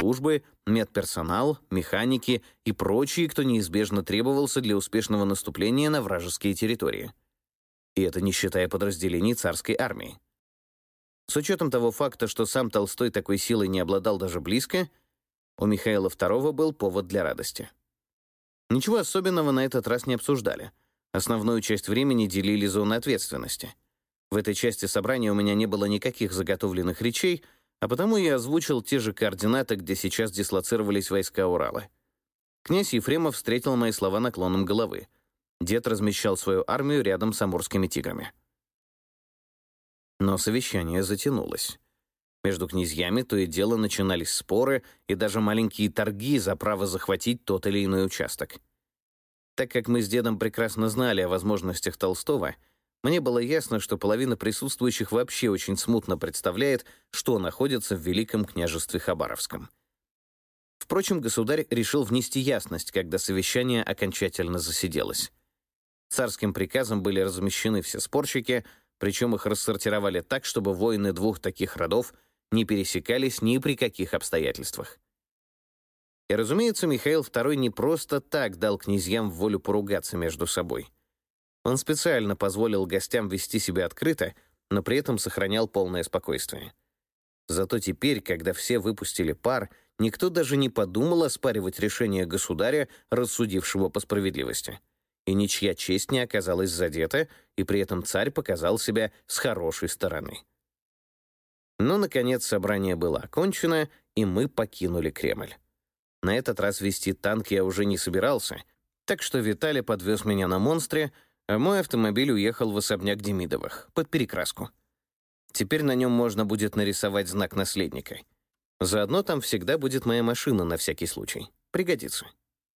спецслужбы, медперсонал, механики и прочие, кто неизбежно требовался для успешного наступления на вражеские территории. И это не считая подразделений царской армии. С учетом того факта, что сам Толстой такой силой не обладал даже близко, у Михаила II был повод для радости. Ничего особенного на этот раз не обсуждали. Основную часть времени делили зоны ответственности. В этой части собрания у меня не было никаких заготовленных речей, а потому я озвучил те же координаты, где сейчас дислоцировались войска Урала. Князь Ефремов встретил мои слова наклоном головы. Дед размещал свою армию рядом с амурскими тиграми. Но совещание затянулось. Между князьями то и дело начинались споры и даже маленькие торги за право захватить тот или иной участок. Так как мы с дедом прекрасно знали о возможностях Толстого, мне было ясно, что половина присутствующих вообще очень смутно представляет, что находится в Великом княжестве Хабаровском. Впрочем, государь решил внести ясность, когда совещание окончательно засиделось. Царским приказом были размещены все спорщики, причем их рассортировали так, чтобы воины двух таких родов не пересекались ни при каких обстоятельствах. И, разумеется, Михаил II не просто так дал князьям волю поругаться между собой. Он специально позволил гостям вести себя открыто, но при этом сохранял полное спокойствие. Зато теперь, когда все выпустили пар, никто даже не подумал оспаривать решение государя, рассудившего по справедливости. И ничья честь не оказалась задета, и при этом царь показал себя с хорошей стороны. Но, наконец, собрание было окончено, и мы покинули Кремль. На этот раз вести танк я уже не собирался, так что Виталий подвез меня на «Монстре», а мой автомобиль уехал в особняк Демидовых, под перекраску. Теперь на нем можно будет нарисовать знак наследника. Заодно там всегда будет моя машина на всякий случай. Пригодится.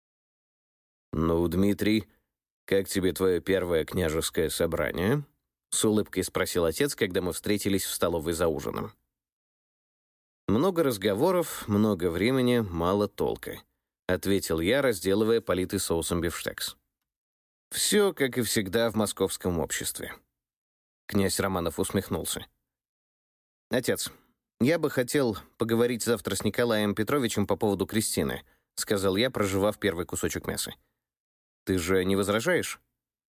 «Ну, Дмитрий, как тебе твое первое княжеское собрание?» — с улыбкой спросил отец, когда мы встретились в столовой за ужином. «Много разговоров, много времени, мало толка», — ответил я, разделывая политый соусом бифштекс. «Все, как и всегда в московском обществе». Князь Романов усмехнулся. «Отец, я бы хотел поговорить завтра с Николаем Петровичем по поводу Кристины», — сказал я, прожевав первый кусочек мяса. «Ты же не возражаешь?»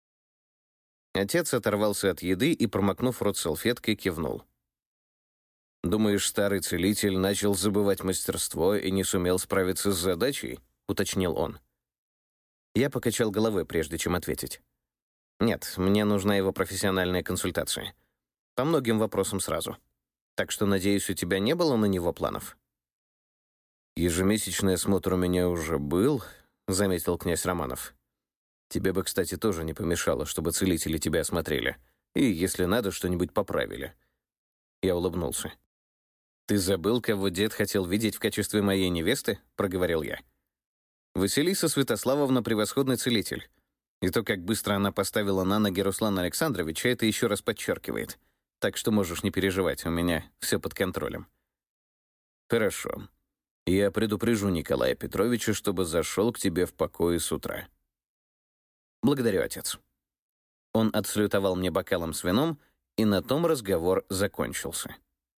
Отец оторвался от еды и, промокнув рот салфеткой, кивнул. «Думаешь, старый целитель начал забывать мастерство и не сумел справиться с задачей?» — уточнил он. Я покачал головой, прежде чем ответить. «Нет, мне нужна его профессиональная консультация. По многим вопросам сразу. Так что, надеюсь, у тебя не было на него планов?» «Ежемесячный осмотр у меня уже был», — заметил князь Романов. «Тебе бы, кстати, тоже не помешало, чтобы целители тебя осмотрели. И, если надо, что-нибудь поправили». Я улыбнулся. «Ты забыл, кого дед хотел видеть в качестве моей невесты?» — проговорил я. «Василиса Святославовна — превосходный целитель. И то, как быстро она поставила на ноги Руслана Александровича, это еще раз подчеркивает. Так что можешь не переживать, у меня все под контролем». «Хорошо. Я предупрежу Николая Петровича, чтобы зашел к тебе в покое с утра». «Благодарю, отец». Он отсалютовал мне бокалом с вином, и на том разговор закончился.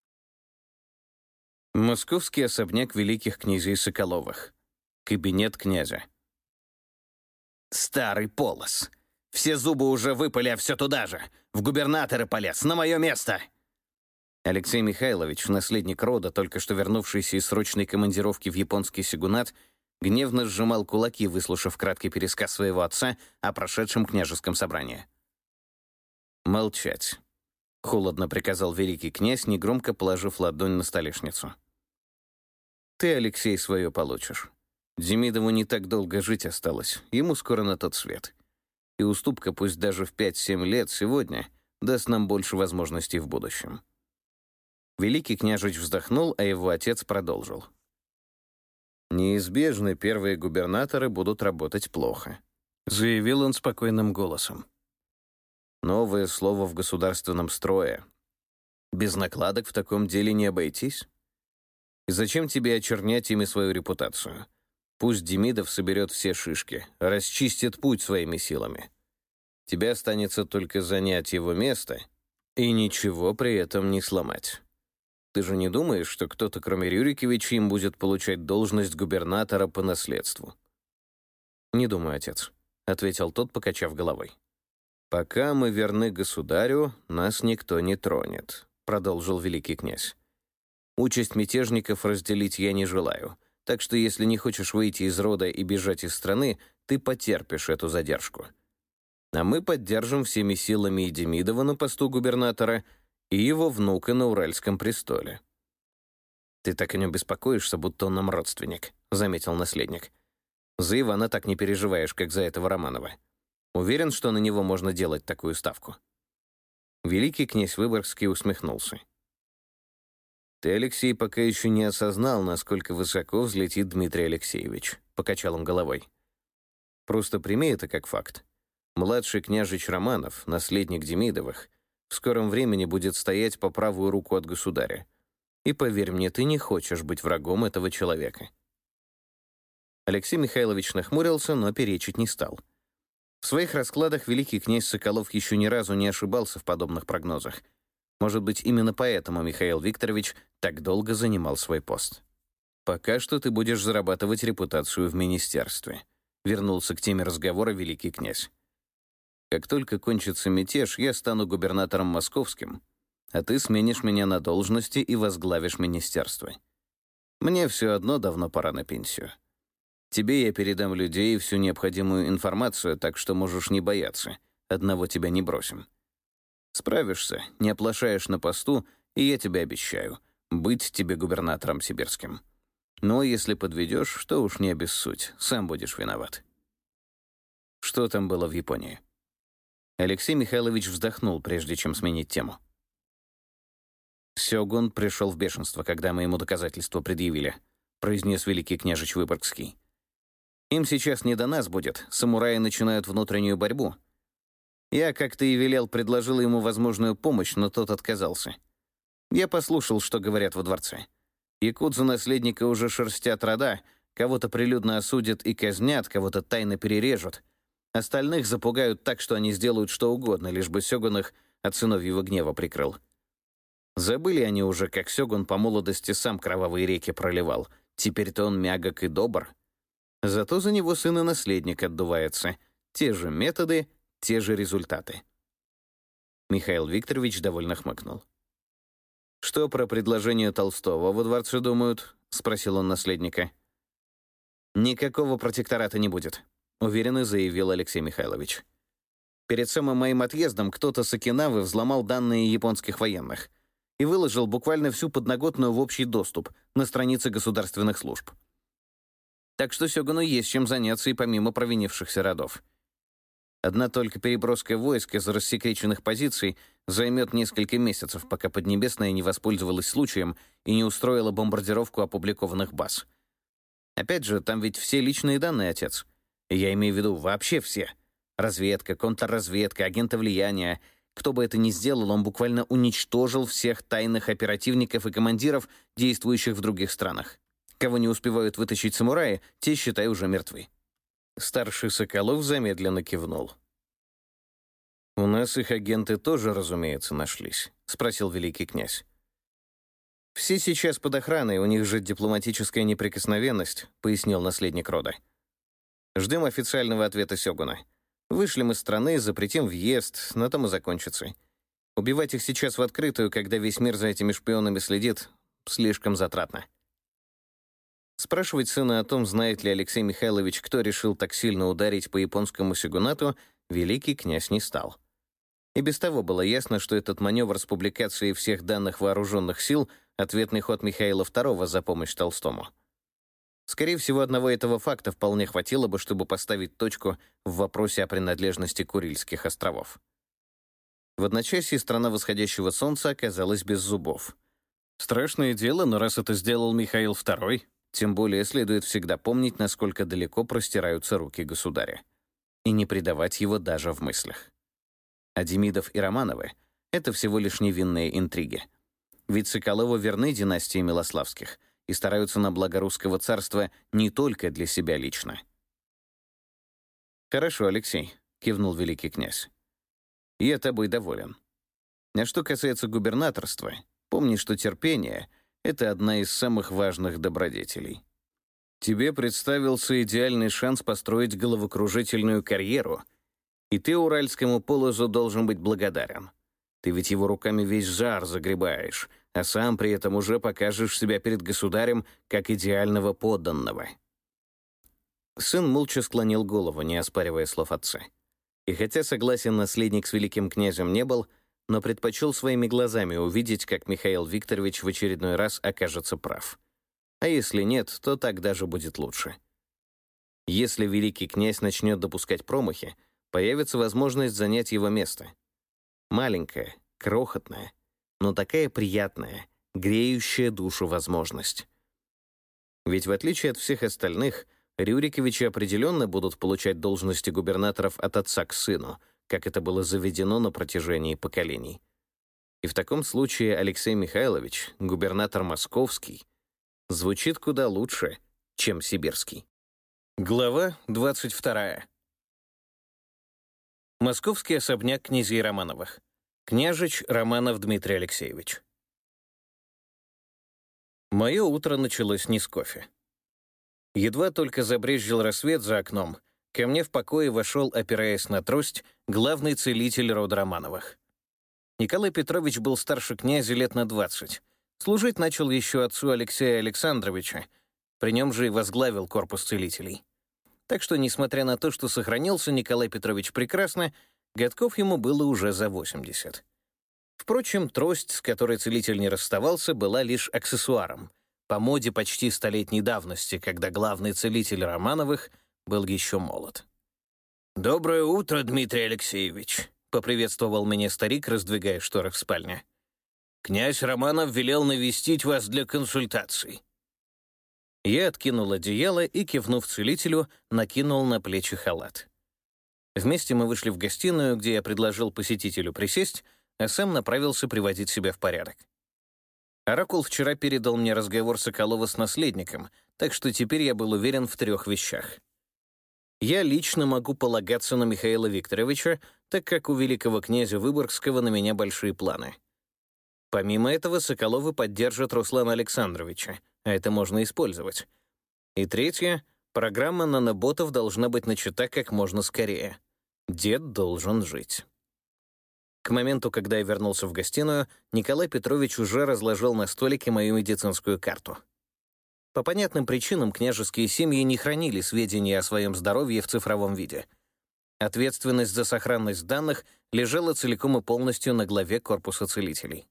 Московский особняк великих князей Соколовых. Кабинет князя. «Старый полос! Все зубы уже выпали, а все туда же! В губернаторы полез, на мое место!» Алексей Михайлович, наследник рода, только что вернувшийся из срочной командировки в японский сёгунат, гневно сжимал кулаки, выслушав краткий пересказ своего отца о прошедшем княжеском собрании. «Молчать», — холодно приказал великий князь, негромко положив ладонь на столешницу. «Ты, Алексей, свое получишь. Демидову не так долго жить осталось, ему скоро на тот свет. И уступка, пусть даже в 5-7 лет сегодня, даст нам больше возможностей в будущем». Великий княжич вздохнул, а его отец продолжил. «Неизбежно первые губернаторы будут работать плохо», — заявил он спокойным голосом. «Новое слово в государственном строе. Без накладок в таком деле не обойтись. И зачем тебе очернять ими свою репутацию? Пусть Демидов соберет все шишки, расчистит путь своими силами. Тебе останется только занять его место и ничего при этом не сломать». Ты же не думаешь, что кто-то, кроме Рюриковича, им будет получать должность губернатора по наследству?» «Не думаю, отец», — ответил тот, покачав головой. «Пока мы верны государю, нас никто не тронет», — продолжил великий князь. «Участь мятежников разделить я не желаю, так что если не хочешь выйти из рода и бежать из страны, ты потерпишь эту задержку. А мы поддержим всеми силами и Демидова на посту губернатора, и его внука на Уральском престоле». «Ты так о нем беспокоишься, будто он нам родственник», — заметил наследник. «За Ивана так не переживаешь, как за этого Романова. Уверен, что на него можно делать такую ставку». Великий князь Выборгский усмехнулся. «Ты, Алексей, пока еще не осознал, насколько высоко взлетит Дмитрий Алексеевич», — покачал он головой. «Просто прими это как факт. Младший княжич Романов, наследник Демидовых, в скором времени будет стоять по правую руку от государя. И поверь мне, ты не хочешь быть врагом этого человека». Алексей Михайлович нахмурился, но перечить не стал. В своих раскладах великий князь Соколов еще ни разу не ошибался в подобных прогнозах. Может быть, именно поэтому Михаил Викторович так долго занимал свой пост. «Пока что ты будешь зарабатывать репутацию в министерстве», — вернулся к теме разговора великий князь. «Как только кончится мятеж, я стану губернатором московским, а ты сменишь меня на должности и возглавишь министерство. Мне все одно давно пора на пенсию. Тебе я передам людей и всю необходимую информацию, так что можешь не бояться. Одного тебя не бросим. Справишься, не оплошаешь на посту, и я тебе обещаю быть тебе губернатором сибирским. Но если подведешь, то уж не обессудь, сам будешь виноват». Что там было в Японии? Алексей Михайлович вздохнул, прежде чем сменить тему. «Сёгун пришел в бешенство, когда мы ему доказательства предъявили», произнес великий княжич Выборгский. «Им сейчас не до нас будет, самураи начинают внутреннюю борьбу. Я, как ты и велел, предложил ему возможную помощь, но тот отказался. Я послушал, что говорят во дворце. Якудзу-наследника уже шерстят рода, кого-то прилюдно осудят и казнят, кого-то тайно перережут. Остальных запугают так, что они сделают что угодно, лишь бы Сёгун их от сыновьего гнева прикрыл. Забыли они уже, как Сёгун по молодости сам кровавые реки проливал. Теперь-то он мягок и добр. Зато за него сын и наследник отдувается. Те же методы, те же результаты». Михаил Викторович довольно хмыкнул. «Что про предложение Толстого во дворце думают?» — спросил он наследника. «Никакого протектората не будет», — уверенно заявил Алексей Михайлович. «Перед самым моим отъездом кто-то с Окинавы взломал данные японских военных и выложил буквально всю подноготную в общий доступ на страницы государственных служб. Так что Сёгуну есть чем заняться и помимо провинившихся родов. Одна только переброска войск из рассекреченных позиций займет несколько месяцев, пока Поднебесная не воспользовалась случаем и не устроила бомбардировку опубликованных баз. Опять же, там ведь все личные данные, отец. Я имею в виду вообще все. Разведка, контрразведка, агенты влияния. Кто бы это ни сделал, он буквально уничтожил всех тайных оперативников и командиров, действующих в других странах. Кого не успевают вытащить самураи, те, считай, уже мертвы». Старший Соколов замедленно кивнул. «У нас их агенты тоже, разумеется, нашлись», — спросил великий князь. «Все сейчас под охраной, у них же дипломатическая неприкосновенность», — пояснил наследник рода. «Ждем официального ответа Сёгуна. Вышлем из страны, запретим въезд, на том и закончится. Убивать их сейчас в открытую, когда весь мир за этими шпионами следит, слишком затратно». Спрашивать сына о том, знает ли Алексей Михайлович, кто решил так сильно ударить по японскому сёгунату, великий князь не стал. И без того было ясно, что этот маневр с публикацией всех данных вооруженных сил — ответный ход Михаила II за помощь Толстому. Скорее всего, одного этого факта вполне хватило бы, чтобы поставить точку в вопросе о принадлежности Курильских островов. В одночасье страна восходящего солнца оказалась без зубов. Страшное дело, но раз это сделал Михаил II, тем более следует всегда помнить, насколько далеко простираются руки государя, и не предавать его даже в мыслях. А Демидов и Романовы — это всего лишь невинные интриги. Ведь Соколовы верны династии Милославских и стараются на благо русского царства не только для себя лично. «Хорошо, Алексей», — кивнул великий князь. «Я тобой доволен. А что касается губернаторства, Помни, что терпение — это одна из самых важных добродетелей. Тебе представился идеальный шанс построить головокружительную карьеру, и ты уральскому полозу должен быть благодарен. Ты ведь его руками весь жар загребаешь, а сам при этом уже покажешь себя перед государем как идеального подданного». Сын молча склонил голову, не оспаривая слов отца. И хотя согласен наследник с великим князем не был, но предпочел своими глазами увидеть, как Михаил Викторович в очередной раз окажется прав. А если нет, то так даже будет лучше. Если великий князь начнет допускать промахи, появится возможность занять его место. Маленькая, крохотная, но такая приятная, греющая душу возможность. Ведь в отличие от всех остальных, Рюриковичи определенно будут получать должности губернаторов от отца к сыну, как это было заведено на протяжении поколений. И в таком случае Алексей Михайлович, губернатор московский, звучит куда лучше, чем сибирский. Глава 22. Московский особняк князей Романовых. Княжич Романов Дмитрий Алексеевич. Мое утро началось не с кофе. Едва только забрезжил рассвет за окном, ко мне в покое вошел, опираясь на трость, главный целитель рода Романовых. Николай Петрович был старше князя лет на 20. Служить начал еще отцу Алексея Александровича, при нем же и возглавил корпус целителей. Так что, несмотря на то, что сохранился Николай Петрович прекрасно, годков ему было уже за 80. Впрочем, трость, с которой целитель не расставался, была лишь аксессуаром, по моде почти столетней давности, когда главный целитель Романовых был еще молод. «Доброе утро, Дмитрий Алексеевич», — поприветствовал меня старик, раздвигая шторы в спальне. «Князь Романов велел навестить вас для консультаций». Я откинул одеяло и, кивнув целителю, накинул на плечи халат. Вместе мы вышли в гостиную, где я предложил посетителю присесть, а сам направился приводить себя в порядок. Оракул вчера передал мне разговор Соколова с наследником, так что теперь я был уверен в 3 вещах. Я лично могу полагаться на Михаила Викторовича, так как у великого князя Выборгского на меня большие планы. Помимо этого, Соколовы поддержат Руслана Александровича, а это можно использовать. И 3, программа наноботов должна быть начата как можно скорее. Дед должен жить. К моменту, когда я вернулся в гостиную, Николай Петрович уже разложил на столике мою медицинскую карту. По понятным причинам княжеские семьи не хранили сведения о своем здоровье в цифровом виде. Ответственность за сохранность данных лежала целиком и полностью на главе корпуса целителей.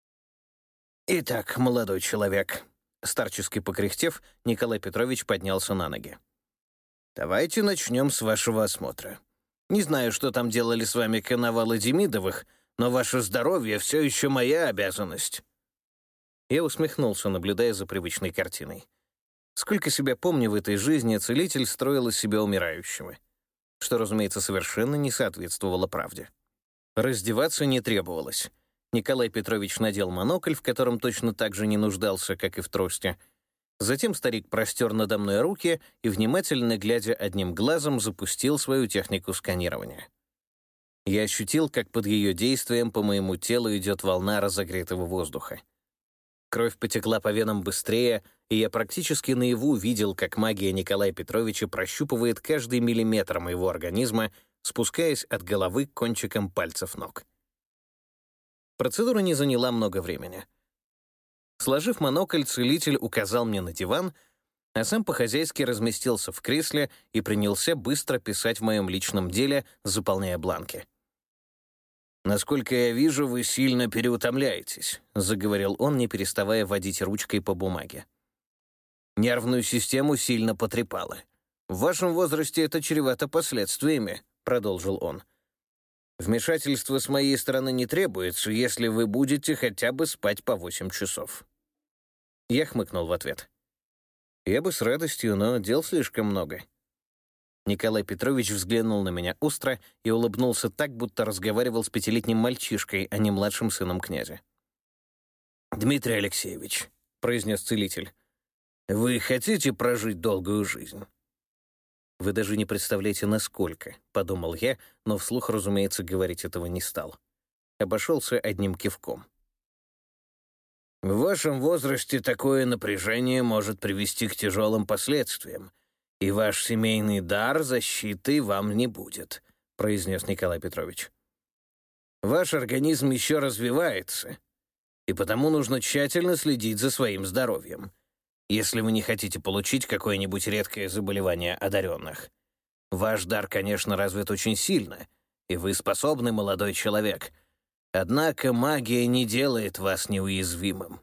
«Итак, молодой человек», — старчески покряхтев, Николай Петрович поднялся на ноги. «Давайте начнем с вашего осмотра. Не знаю, что там делали с вами коновалы Демидовых, но ваше здоровье все еще моя обязанность». Я усмехнулся, наблюдая за привычной картиной. Сколько себя помню в этой жизни, целитель строил из себя умирающего, что, разумеется, совершенно не соответствовало правде. Раздеваться не требовалось. Николай Петрович надел монокль, в котором точно так же не нуждался, как и в трости. Затем старик простер надо мной руки и, внимательно глядя одним глазом, запустил свою технику сканирования. Я ощутил, как под ее действием по моему телу идет волна разогретого воздуха. Кровь потекла по венам быстрее, и я практически наяву видел, как магия Николая Петровича прощупывает каждый миллиметр моего организма, спускаясь от головы к кончикам пальцев ног. Процедура не заняла много времени. Сложив монокль, целитель указал мне на диван, а сам по-хозяйски разместился в кресле и принялся быстро писать в моем личном деле, заполняя бланки. «Насколько я вижу, вы сильно переутомляетесь», — заговорил он, не переставая водить ручкой по бумаге. «Нервную систему сильно потрепало. В вашем возрасте это чревато последствиями», — продолжил он. «Вмешательство с моей стороны не требуется, если вы будете хотя бы спать по 8 часов». Я хмыкнул в ответ. «Я бы с радостью, но дел слишком много». Николай Петрович взглянул на меня остро и улыбнулся так, будто разговаривал с 5-летним мальчишкой, а не младшим сыном князя. «Дмитрий Алексеевич», — произнес целитель, — «вы хотите прожить долгую жизнь?» «Вы даже не представляете, насколько», — подумал я, но вслух, разумеется, говорить этого не стал. Обошелся одним кивком. В вашем возрасте такое напряжение может привести к тяжелым последствиям, и ваш семейный дар защиты вам не будет», — произнес Николай Петрович. «Ваш организм еще развивается, и потому нужно тщательно следить за своим здоровьем, если вы не хотите получить какое-нибудь редкое заболевание одаренных. Ваш дар, конечно, развит очень сильно, и вы способный молодой человек, однако магия не делает вас неуязвимым.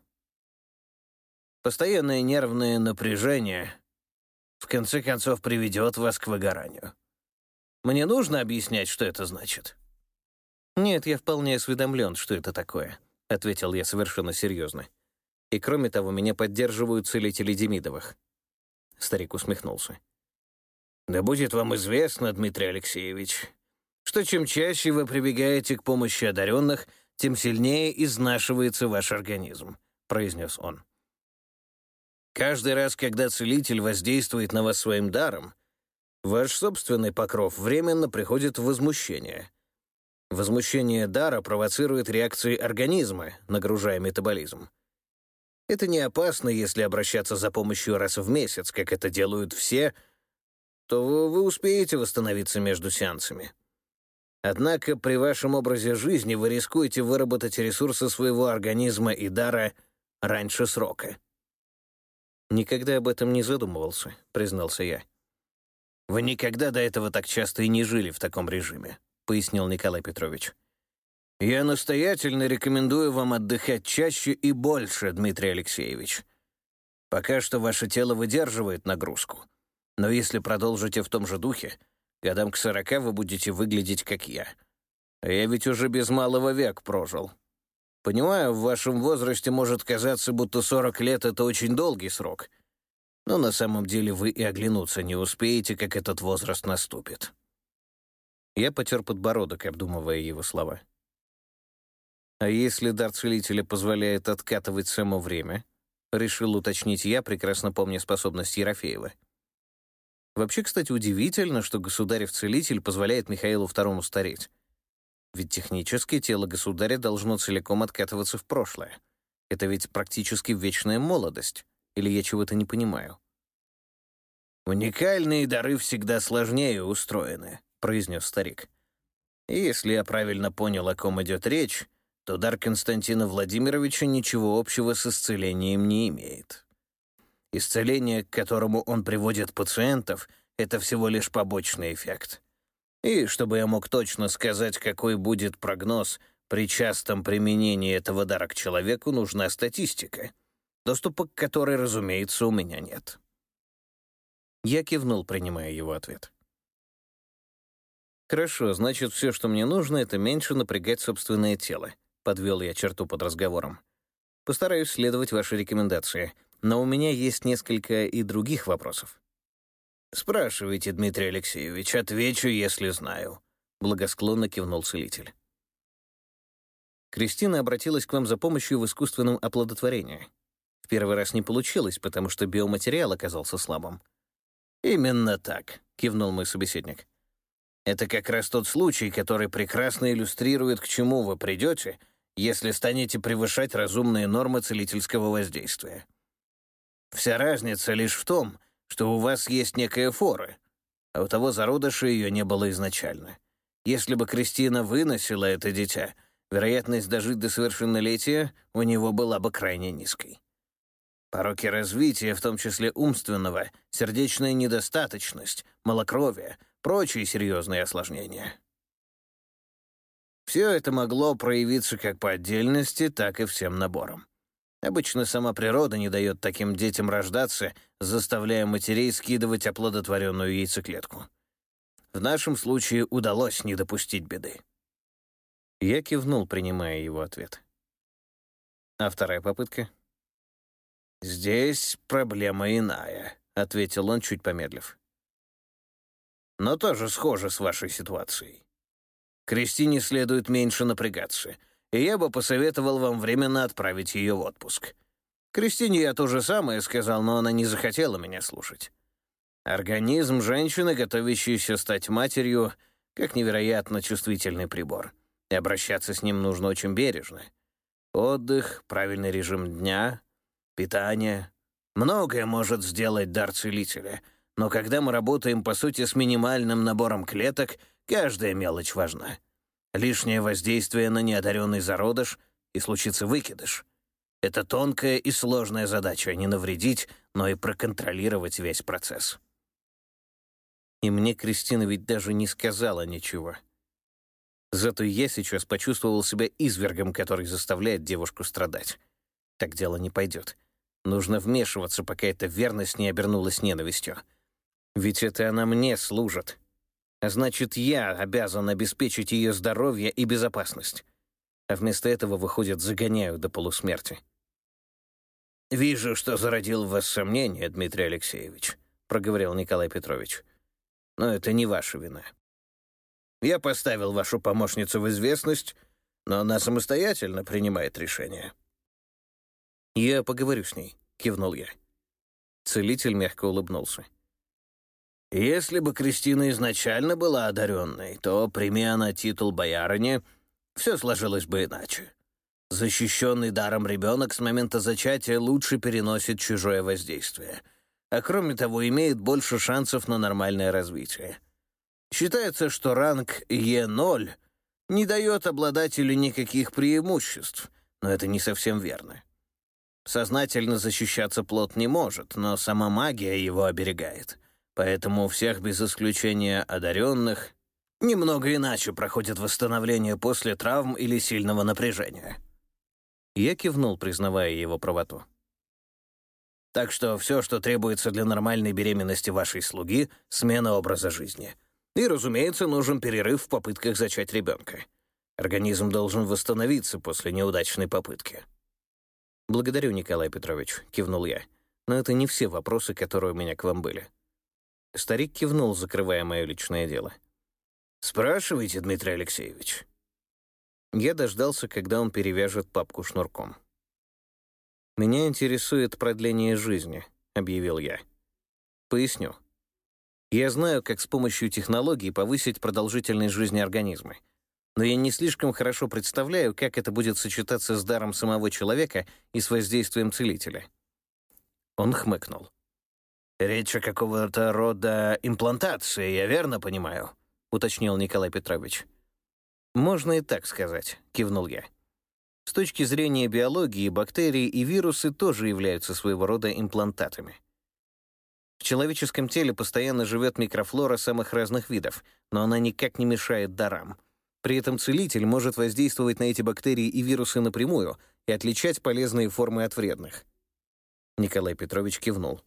Постоянное нервное напряжение в конце концов приведет вас к выгоранию. Мне нужно объяснять, что это значит?» «Нет, я вполне осведомлен, что это такое», — ответил я совершенно серьезно. «И кроме того, меня поддерживают целители Демидовых». Старик усмехнулся. «Да будет вам известно, Дмитрий Алексеевич, что чем чаще вы прибегаете к помощи одаренных, тем сильнее изнашивается ваш организм», — произнес он. «Каждый раз, когда целитель воздействует на вас своим даром, ваш собственный покров временно приходит в возмущение. Возмущение дара провоцирует реакции организма, нагружая метаболизм. Это не опасно, если обращаться за помощью раз в месяц, как это делают все, то вы успеете восстановиться между сеансами. Однако при вашем образе жизни вы рискуете выработать ресурсы своего организма и дара раньше срока». «Никогда об этом не задумывался», — признался я. «Вы никогда до этого так часто и не жили в таком режиме», — пояснил Николай Петрович. «Я настоятельно рекомендую вам отдыхать чаще и больше, Дмитрий Алексеевич. Пока что ваше тело выдерживает нагрузку, но если продолжите в том же духе, годам к 40 вы будете выглядеть, как я. А я ведь уже без малого век прожил. Понимаю, в вашем возрасте может казаться, будто 40 лет — это очень долгий срок, но на самом деле вы и оглянуться не успеете, как этот возраст наступит». Я потер подбородок, обдумывая его слова. «А если дар целителя позволяет откатывать само время?» — решил уточнить я, прекрасно помня способность Ерофеева. Вообще, кстати, удивительно, что государев-целитель позволяет Михаилу II стареть. Ведь технически тело государя должно целиком откатываться в прошлое. Это ведь практически вечная молодость. Или я чего-то не понимаю? «Уникальные дары всегда сложнее устроены», — произнес старик. «И если я правильно понял, о ком идет речь, то дар Константина Владимировича ничего общего с исцелением не имеет. Исцеление, к которому он приводит пациентов, — это всего лишь побочный эффект. И чтобы я мог точно сказать, какой будет прогноз при частом применении этого дара к человеку, нужна статистика, доступа к которой, разумеется, у меня нет». Я кивнул, принимая его ответ. «Хорошо, значит, все, что мне нужно, это меньше напрягать собственное тело», — подвел я черту под разговором. «Постараюсь следовать вашей рекомендации, но у меня есть несколько и других вопросов». «Спрашивайте, Дмитрий Алексеевич, отвечу, если знаю», — благосклонно кивнул целитель. «Кристина обратилась к вам за помощью в искусственном оплодотворении. В первый раз не получилось, потому что биоматериал оказался слабым». «Именно так», — кивнул мой собеседник. «Это как раз тот случай, который прекрасно иллюстрирует, к чему вы придете, если станете превышать разумные нормы целительского воздействия. Вся разница лишь в том, что у вас есть некая фора, а у того зародыша ее не было изначально. Если бы Кристина выносила это дитя, вероятность дожить до совершеннолетия у него была бы крайне низкой. Пороки развития, в том числе умственного, сердечная недостаточность, малокровие, прочие серьезные осложнения. Все это могло проявиться как по отдельности, так и всем набором. Обычно сама природа не дает таким детям рождаться, заставляя матерей скидывать оплодотворенную яйцеклетку. В нашем случае удалось не допустить беды. Я кивнул, принимая его ответ. «А вторая попытка?» «Здесь проблема иная», — ответил он, чуть помедлив. «Но тоже схоже с вашей ситуацией. Кристине следует меньше напрягаться, и я бы посоветовал вам временно отправить ее в отпуск. Кристине я то же самое сказал, но она не захотела меня слушать. Организм женщины, готовящейся стать матерью, как невероятно чувствительный прибор, и обращаться с ним нужно очень бережно. Отдых, правильный режим дня, питание. Многое может сделать дар целителя, но когда мы работаем, по сути, с минимальным набором клеток, каждая мелочь важна. Лишнее воздействие на неодаренный зародыш, и случится выкидыш. Это тонкая и сложная задача — не навредить, но и проконтролировать весь процесс. И мне Кристина ведь даже не сказала ничего. Зато я сейчас почувствовал себя извергом, который заставляет девушку страдать. Так дело не пойдет. Нужно вмешиваться, пока эта верность не обернулась ненавистью. Ведь это она мне служит. А значит, я обязан обеспечить ее здоровье и безопасность. А вместо этого, выходит, загоняю до полусмерти. «Вижу, что зародил в вас сомнения, Дмитрий Алексеевич», — проговорил Николай Петрович. «Но это не ваша вина. Я поставил вашу помощницу в известность, но она самостоятельно принимает решение». «Я поговорю с ней», — кивнул я. Целитель мягко улыбнулся. «Если бы Кристина изначально была одаренной, то, прими она титул боярыни, все сложилось бы иначе. Защищенный даром ребенок с момента зачатия лучше переносит чужое воздействие, а кроме того имеет больше шансов на нормальное развитие. Считается, что ранг Е0 не дает обладателю никаких преимуществ, но это не совсем верно. Сознательно защищаться плод не может, но сама магия его оберегает. Поэтому у всех без исключения одаренных немного иначе проходит восстановление после травм или сильного напряжения». Я кивнул, признавая его правоту. «Так что все, что требуется для нормальной беременности вашей слуги — смена образа жизни. И, разумеется, нужен перерыв в попытках зачать ребенка. Организм должен восстановиться после неудачной попытки». «Благодарю, Николай Петрович», — кивнул я. «Но это не все вопросы, которые у меня к вам были». Старик кивнул, закрывая мое личное дело. «Спрашивайте, Дмитрий Алексеевич». Я дождался, когда он перевяжет папку шнурком. «Меня интересует продление жизни», — объявил я. «Поясню. Я знаю, как с помощью технологий повысить продолжительность жизни организма, но я не слишком хорошо представляю, как это будет сочетаться с даром самого человека и с воздействием целителя». Он хмыкнул. «Речь о какого-то рода имплантации, я верно понимаю?» — уточнил Николай Петрович. «Можно и так сказать», — кивнул я. С точки зрения биологии, бактерии и вирусы тоже являются своего рода имплантатами. В человеческом теле постоянно живет микрофлора самых разных видов, но она никак не мешает дарам. При этом целитель может воздействовать на эти бактерии и вирусы напрямую и отличать полезные формы от вредных. Николай Петрович кивнул.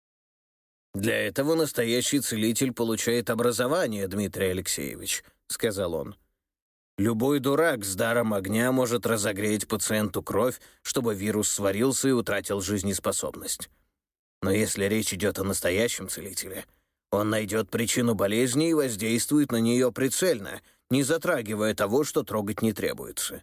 «Для этого настоящий целитель получает образование, Дмитрий Алексеевич», — сказал он. «Любой дурак с даром огня может разогреть пациенту кровь, чтобы вирус сварился и утратил жизнеспособность. Но если речь идет о настоящем целителе, он найдет причину болезни и воздействует на нее прицельно, не затрагивая того, что трогать не требуется».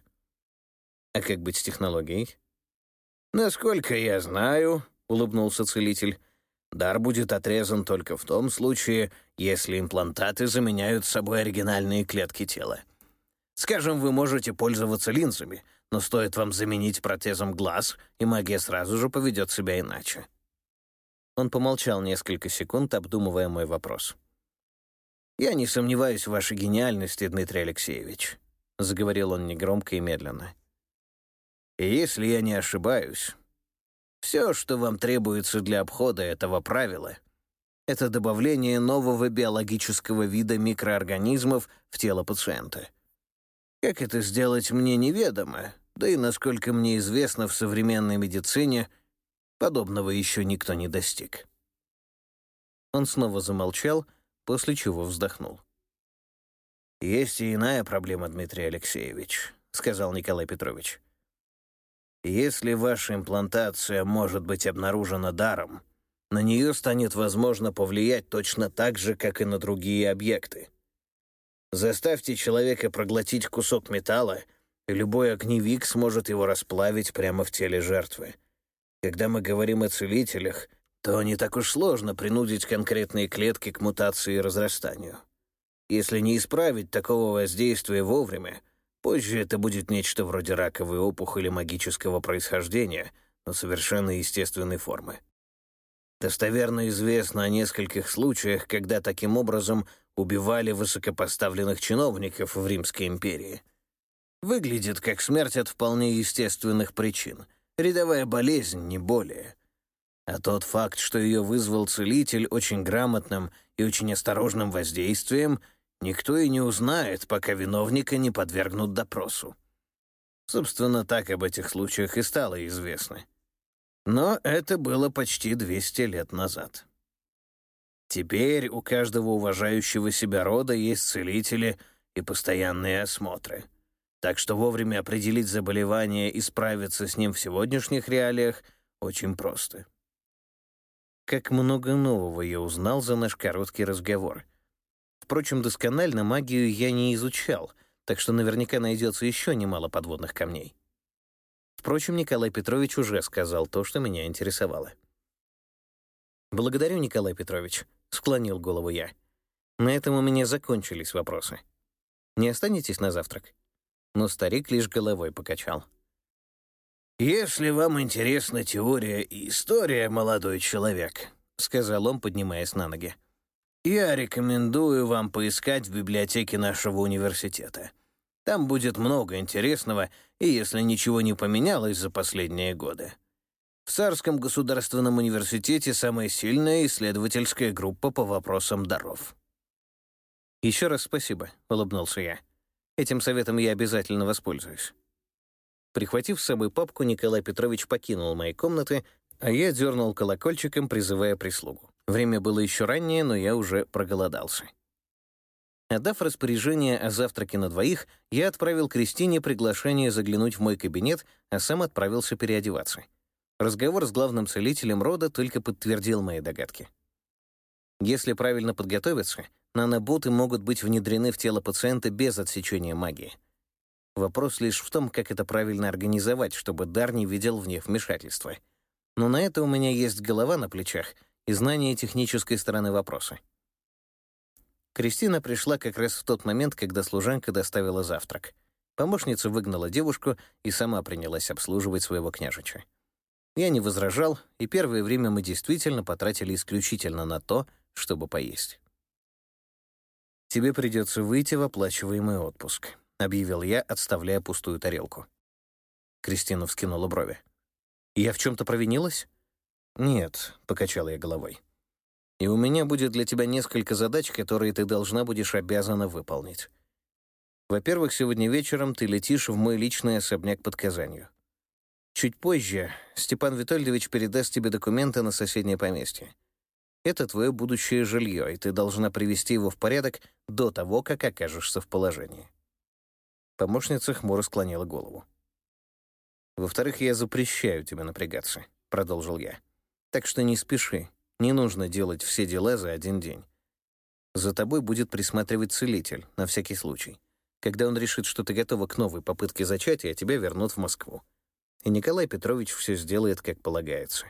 «А как быть с технологией?» «Насколько я знаю», — улыбнулся целитель, «дар будет отрезан только в том случае, если имплантаты заменяют собой оригинальные клетки тела. Скажем, вы можете пользоваться линзами, но стоит вам заменить протезом глаз, и магия сразу же поведет себя иначе». Он помолчал несколько секунд, обдумывая мой вопрос. «Я не сомневаюсь в вашей гениальности, Дмитрий Алексеевич», — заговорил он негромко и медленно. «И если я не ошибаюсь, все, что вам требуется для обхода этого правила, это добавление нового биологического вида микроорганизмов в тело пациента. Как это сделать, мне неведомо, да и, насколько мне известно, в современной медицине подобного еще никто не достиг». Он снова замолчал, после чего вздохнул. «Есть и иная проблема, Дмитрий Алексеевич», — сказал Николай Петрович. «Если ваша имплантация может быть обнаружена даром, на нее станет возможно повлиять точно так же, как и на другие объекты. Заставьте человека проглотить кусок металла, и любой огневик сможет его расплавить прямо в теле жертвы. Когда мы говорим о целителях, то не так уж сложно принудить конкретные клетки к мутации и разрастанию. Если не исправить такого воздействия вовремя, Позже это будет нечто вроде раковой опухоли магического происхождения, но совершенно естественной формы. Достоверно известно о нескольких случаях, когда таким образом убивали высокопоставленных чиновников в Римской империи. Выглядит как смерть от вполне естественных причин. Рядовая болезнь, не более. А тот факт, что ее вызвал целитель очень грамотным и очень осторожным воздействием, никто и не узнает, пока виновника не подвергнут допросу. Собственно, так об этих случаях и стало известно. Но это было почти 200 лет назад. Теперь у каждого уважающего себя рода есть целители и постоянные осмотры. Так что вовремя определить заболевание и справиться с ним в сегодняшних реалиях очень просто. Как много нового я узнал за наш короткий разговор. Впрочем, досконально магию я не изучал, так что наверняка найдется еще немало подводных камней. Впрочем, Николай Петрович уже сказал то, что меня интересовало. «Благодарю, Николай Петрович», — склонил голову я. На этом у меня закончились вопросы. «Не останетесь на завтрак?» Но старик лишь головой покачал. «Если вам интересна теория и история, молодой человек», — сказал он, поднимаясь на ноги, «я рекомендую вам поискать в библиотеке нашего университета. Там будет много интересного, и если ничего не поменялось за последние годы. В Царском государственном университете самая сильная исследовательская группа по вопросам даров». «Еще раз спасибо», — улыбнулся я. «Этим советом я обязательно воспользуюсь». Прихватив с собой папку, Николай Петрович покинул мои комнаты, а я дернул колокольчиком, призывая прислугу. Время было еще раннее, но я уже проголодался. Отдав распоряжение о завтраке на двоих, я отправил Кристине приглашение заглянуть в мой кабинет, а сам отправился переодеваться. Разговор с главным целителем рода только подтвердил мои догадки. Если правильно подготовиться, наноботы могут быть внедрены в тело пациента без отсечения магии. Вопрос лишь в том, как это правильно организовать, чтобы дар не видел в них вмешательства. Но на это у меня есть голова на плечах и знание технической стороны вопроса. Кристина пришла как раз в тот момент, когда служанка доставила завтрак. Помощница выгнала девушку и сама принялась обслуживать своего княжича. Я не возражал, и первое время мы действительно потратили исключительно на то, чтобы поесть. «Тебе придется выйти в оплачиваемый отпуск», — объявил я, отставляя пустую тарелку. Кристина вскинула брови. «Я в чем-то провинилась?» «Нет», — покачал я головой. «И у меня будет для тебя несколько задач, которые ты должна будешь обязана выполнить. Во-первых, сегодня вечером ты летишь в мой личный особняк под Казанью. Чуть позже Степан Витольдович передаст тебе документы на соседнее поместье. Это твое будущее жилье, и ты должна привести его в порядок до того, как окажешься в положении». Помощница хмуро склонила голову. «Во-вторых, я запрещаю тебе напрягаться», — продолжил я. «Так что не спеши, не нужно делать все дела за один день. За тобой будет присматривать целитель, на всякий случай. Когда он решит, что ты готова к новой попытке зачатия, тебя вернут в Москву. И Николай Петрович все сделает, как полагается».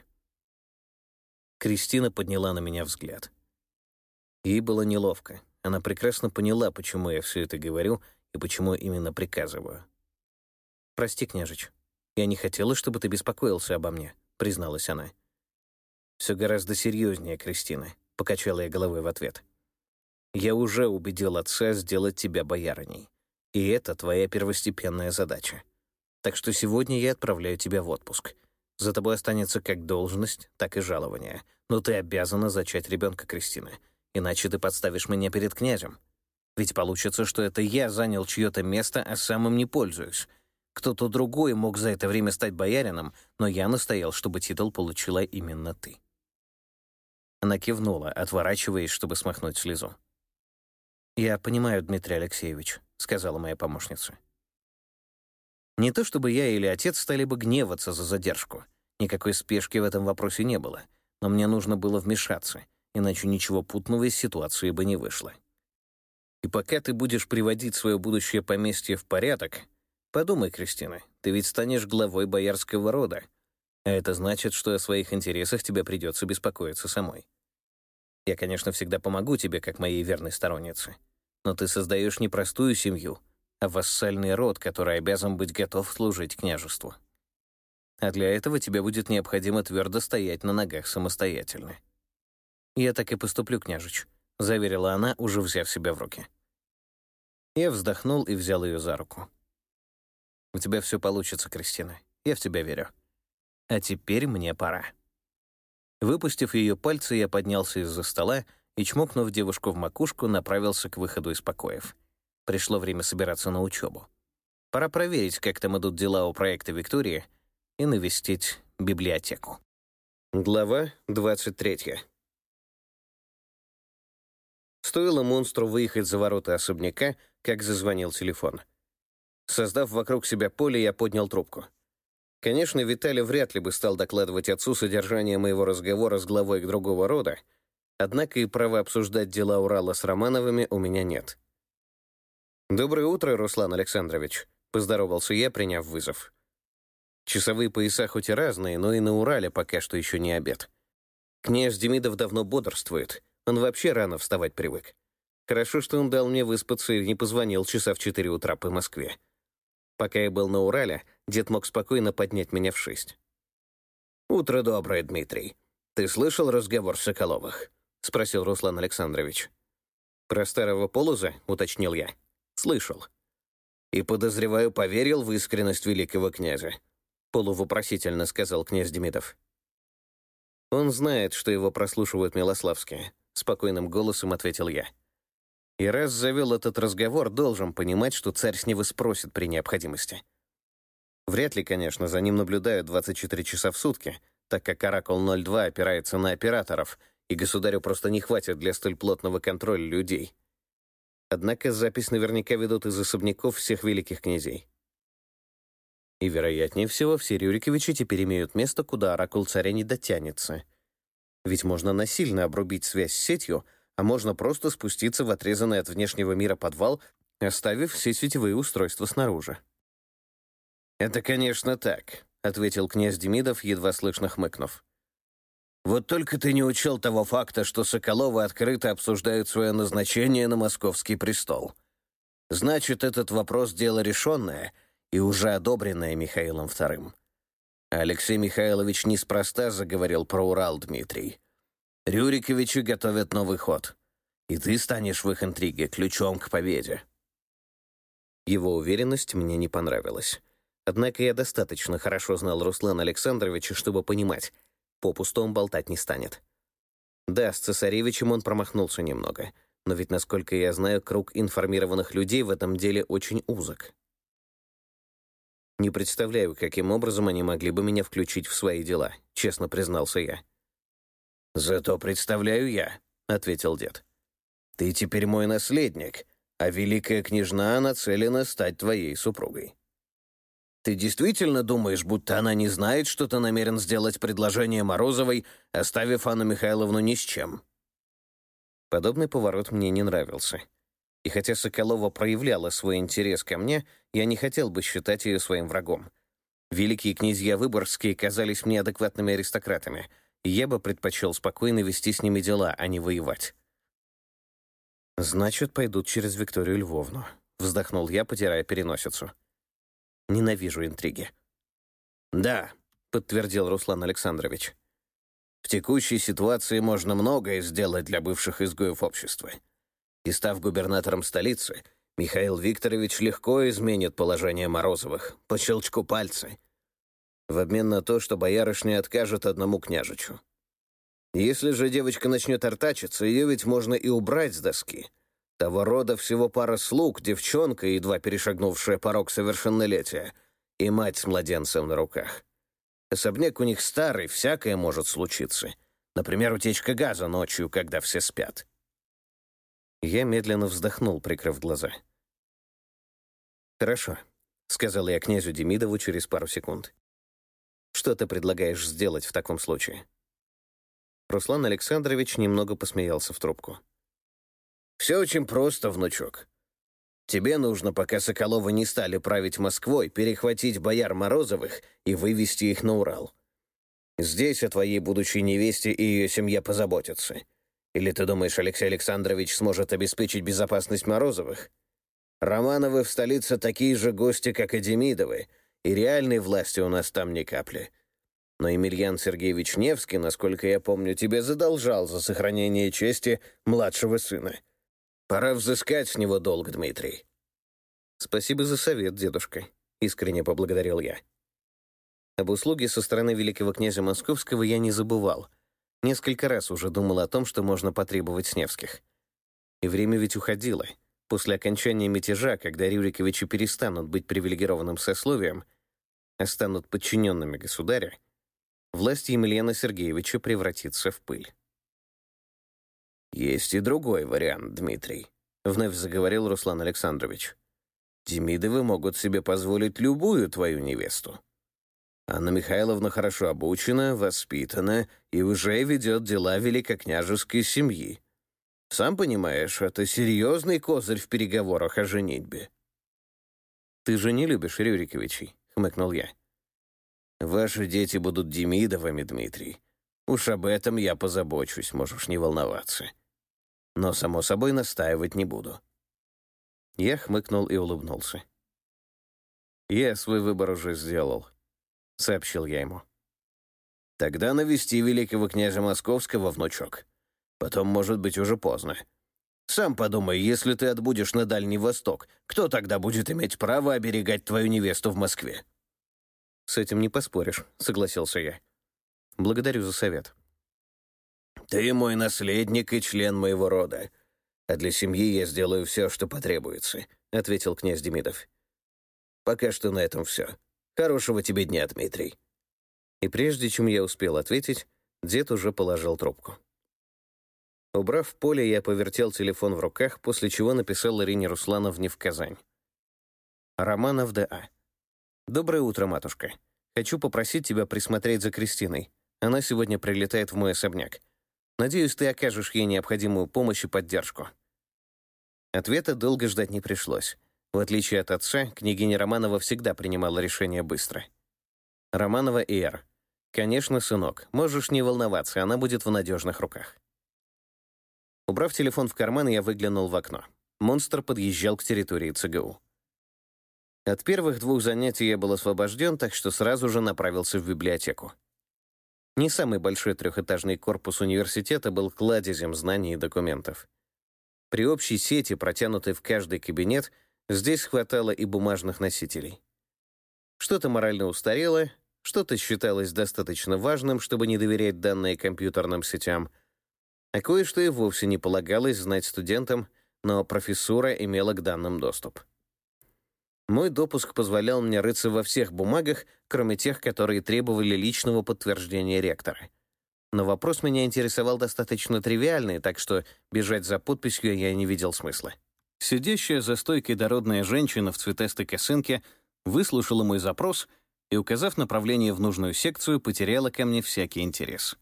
Кристина подняла на меня взгляд. Ей было неловко. Она прекрасно поняла, почему я все это говорю и почему именно приказываю. «Прости, княжич, я не хотела, чтобы ты беспокоился обо мне», — призналась она. «Все гораздо серьезнее, Кристина», — покачала я головой в ответ. «Я уже убедил отца сделать тебя боярыней, и это твоя первостепенная задача. Так что сегодня я отправляю тебя в отпуск. За тобой останется как должность, так и жалование, но ты обязана зачать ребенка, Кристина, иначе ты подставишь меня перед князем. Ведь получится, что это я занял чье-то место, а сам им не пользуюсь. Кто-то другой мог за это время стать боярином, но я настоял, чтобы титул получила именно ты». Она кивнула, отворачиваясь, чтобы смахнуть слезу. «Я понимаю, Дмитрий Алексеевич», — сказала моя помощница. Не то чтобы я или отец стали бы гневаться за задержку. Никакой спешки в этом вопросе не было, но мне нужно было вмешаться, иначе ничего путного из ситуации бы не вышло. И пока ты будешь приводить свое будущее поместье в порядок, подумай, Кристина, ты ведь станешь главой боярского рода, а это значит, что о своих интересах тебе придется беспокоиться самой. Я, конечно, всегда помогу тебе, как моей верной стороннице, но ты создаешь не простую семью, а вассальный род, который обязан быть готов служить княжеству. А для этого тебе будет необходимо твердо стоять на ногах самостоятельно. «Я так и поступлю, княжич», — заверила она, уже взяв себя в руки. Я вздохнул и взял ее за руку. «У тебя все получится, Кристина. Я в тебя верю. А теперь мне пора». Выпустив ее пальцы, я поднялся из-за стола и, чмокнув девушку в макушку, направился к выходу из покоев. Пришло время собираться на учебу. Пора проверить, как там идут дела у проекта «Виктория», и навестить библиотеку. Глава 23. Стоило монстру выехать за ворота особняка, как зазвонил телефон. Создав вокруг себя поле, я поднял трубку. Конечно, Виталий вряд ли бы стал докладывать отцу содержание моего разговора с главой другого рода, однако и права обсуждать дела Урала с Романовыми у меня нет. «Доброе утро, Руслан Александрович», — поздоровался я, приняв вызов. Часовые пояса хоть и разные, но и на Урале пока что еще не обед. Князь Демидов давно бодрствует, он вообще рано вставать привык. Хорошо, что он дал мне выспаться и не позвонил часа в 4 утра по Москве. Пока я был на Урале, дед мог спокойно поднять меня в 6. «Утро доброе, Дмитрий. Ты слышал разговор Соколовых?» — спросил Руслан Александрович. «Про старого Полоза?» — уточнил я. «Слышал. И, подозреваю, поверил в искренность великого князя», — полувопросительно сказал князь Демидов. «Он знает, что его прослушивают Милославские», — спокойным голосом ответил я. «И раз завел этот разговор, должен понимать, что царь с него спросит при необходимости. Вряд ли, конечно, за ним наблюдают 24 часа в сутки, так как «Оракул-02» опирается на операторов, и государю просто не хватит для столь плотного контроля людей. Однако запись наверняка ведут из особняков всех великих князей. И, вероятнее всего, все Рюриковичи теперь имеют место, куда оракул царя не дотянется. Ведь можно насильно обрубить связь с сетью, а можно просто спуститься в отрезанный от внешнего мира подвал, оставив все сетевые устройства снаружи. «Это, конечно, так», — ответил князь Демидов, едва слышно хмыкнув. «Вот только ты не учел того факта, что Соколовы открыто обсуждают свое назначение на московский престол. Значит, этот вопрос — дело решенное и уже одобренное Михаилом II. Алексей Михайлович неспроста заговорил про Урал, Дмитрий. Рюриковичи готовят новый ход, и ты станешь в их интриге ключом к победе». Его уверенность мне не понравилась. Однако я достаточно хорошо знал Руслана Александровича, чтобы понимать, попусту он болтать не станет. Да, с цесаревичем он промахнулся немного, но ведь, насколько я знаю, круг информированных людей в этом деле очень узок. Не представляю, каким образом они могли бы меня включить в свои дела, честно признался я. «Зато представляю я», — ответил дед. «Ты теперь мой наследник, а великая княжна нацелена стать твоей супругой. Ты действительно думаешь, будто она не знает, что ты намерен сделать предложение Морозовой, оставив Анну Михайловну ни с чем?» Подобный поворот мне не нравился. И хотя Соколова проявляла свой интерес ко мне, я не хотел бы считать ее своим врагом. Великие князья Выборгские казались мне адекватными аристократами, и я бы предпочел спокойно вести с ними дела, а не воевать. «Значит, пойдут через Викторию Львовну», — вздохнул я, потирая переносицу. «Ненавижу интриги». «Да», — подтвердил Руслан Александрович. «В текущей ситуации можно многое сделать для бывших изгоев общества. И став губернатором столицы, Михаил Викторович легко изменит положение Морозовых по щелчку пальца, в обмен на то, что боярышня откажет одному княжичу. Если же девочка начнет артачиться, ее ведь можно и убрать с доски. Того рода всего пара слуг, девчонка, едва перешагнувшая порог совершеннолетия, и мать с младенцем на руках. Особняк у них старый, всякое может случиться. Например, утечка газа ночью, когда все спят». Я медленно вздохнул, прикрыв глаза. «Хорошо», — сказал я князю Демидову через пару секунд. «Что ты предлагаешь сделать в таком случае?» Руслан Александрович немного посмеялся в трубку. «Все очень просто, внучок. Тебе нужно, пока Соколовы не стали править Москвой, перехватить бояр Морозовых и вывести их на Урал. Здесь о твоей будущей невесте и ее семье позаботятся. Или ты думаешь, Алексей Александрович сможет обеспечить безопасность Морозовых? Романовы в столице такие же гости, как и Демидовы, и реальной власти у нас там ни капли. Но Емельян Сергеевич Невский, насколько я помню, тебе задолжал за сохранение чести младшего сына. Пора взыскать с него долг, Дмитрий». «Спасибо за совет, дедушка», — искренне поблагодарил я. Об услуге со стороны великого князя Московского я не забывал. Несколько раз уже думал о том, что можно потребовать с Невских. И время ведь уходило. После окончания мятежа, когда Рюриковичи перестанут быть привилегированным сословием, а станут подчиненными государя, власть Емельяна Сергеевича превратится в пыль. «Есть и другой вариант, Дмитрий», — вновь заговорил Руслан Александрович. «Демидовы могут себе позволить любую твою невесту. Анна Михайловна хорошо обучена, воспитана и уже ведет дела великокняжеской семьи. Сам понимаешь, это серьезный козырь в переговорах о женитьбе». «Ты же не любишь Рюриковичей», — хмыкнул я. «Ваши дети будут Демидовыми, Дмитрий. Уж об этом я позабочусь, можешь не волноваться. Но, само собой, настаивать не буду». Я хмыкнул и улыбнулся. «Я свой выбор уже сделал», — сообщил я ему. «Тогда навести великого князя Московского, внучок. Потом, может быть, уже поздно. Сам подумай, если ты отбудешь на Дальний Восток, кто тогда будет иметь право оберегать твою невесту в Москве?» «С этим не поспоришь», — согласился я. «Благодарю за совет». «Ты мой наследник и член моего рода, а для семьи я сделаю все, что потребуется», — ответил князь Демидов. «Пока что на этом все. Хорошего тебе дня, Дмитрий». И прежде чем я успел ответить, дед уже положил трубку. Убрав поле, я повертел телефон в руках, после чего написал Ирине Руслановне в Казань. Романов Д.А. «Доброе утро, матушка. Хочу попросить тебя присмотреть за Кристиной. Она сегодня прилетает в мой особняк. Надеюсь, ты окажешь ей необходимую помощь и поддержку». Ответа долго ждать не пришлось. В отличие от отца, княгиня Романова всегда принимала решения быстро. Романова И.Р. «Конечно, сынок, можешь не волноваться, она будет в надежных руках». Убрав телефон в карман, я выглянул в окно. Монстр подъезжал к территории ЦГУ. От первых 2 занятий я был освобожден, так что сразу же направился в библиотеку. Не самый большой 3-этажный корпус университета был кладезем знаний и документов. При общей сети, протянутой в каждый кабинет, здесь хватало и бумажных носителей. Что-то морально устарело, что-то считалось достаточно важным, чтобы не доверять данные компьютерным сетям, а кое-что и вовсе не полагалось знать студентам, но профессура имела к данным доступ. Мой допуск позволял мне рыться во всех бумагах, кроме тех, которые требовали личного подтверждения ректора. Но вопрос меня интересовал достаточно тривиальный, так что бежать за подписью я не видел смысла. Сидящая за стойкой дородная женщина в цветастой косынке выслушала мой запрос и, указав направление в нужную секцию, потеряла ко мне всякий интерес.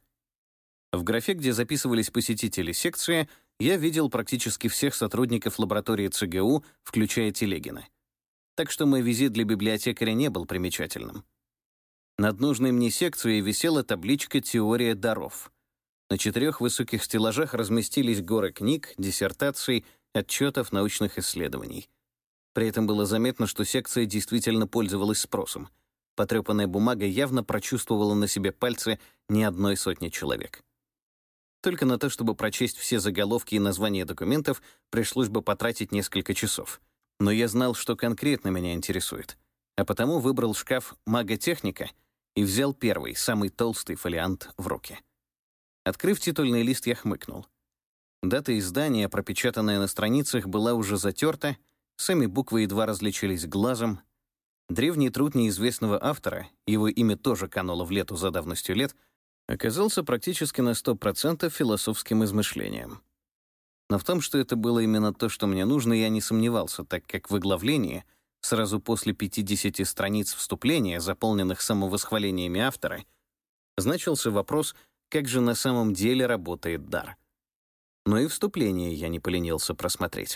В графе, где записывались посетители секции, я видел практически всех сотрудников лаборатории ЦГУ, включая Телегина. Так что мой визит для библиотекаря не был примечательным. Над нужной мне секцией висела табличка «Теория даров». На 4 высоких стеллажах разместились горы книг, диссертаций, отчетов научных исследований. При этом было заметно, что секция действительно пользовалась спросом. Потрепанная бумага явно прочувствовала на себе пальцы не одной сотни человек. Только на то, чтобы прочесть все заголовки и названия документов, пришлось бы потратить несколько часов. Но я знал, что конкретно меня интересует, а потому выбрал шкаф «Маготехника» и взял первый, самый толстый фолиант в руки. Открыв титульный лист, я хмыкнул. Дата издания, пропечатанная на страницах, была уже затерта, сами буквы едва различились глазом. Древний труд неизвестного автора, его имя тоже кануло в лету за давностью лет, оказался практически на 100% философским измышлением. Но в том, что это было именно то, что мне нужно, я не сомневался, так как в оглавлении, сразу после 50 страниц вступления, заполненных самовосхвалениями автора, значился вопрос, как же на самом деле работает дар. Но и вступление я не поленился просмотреть.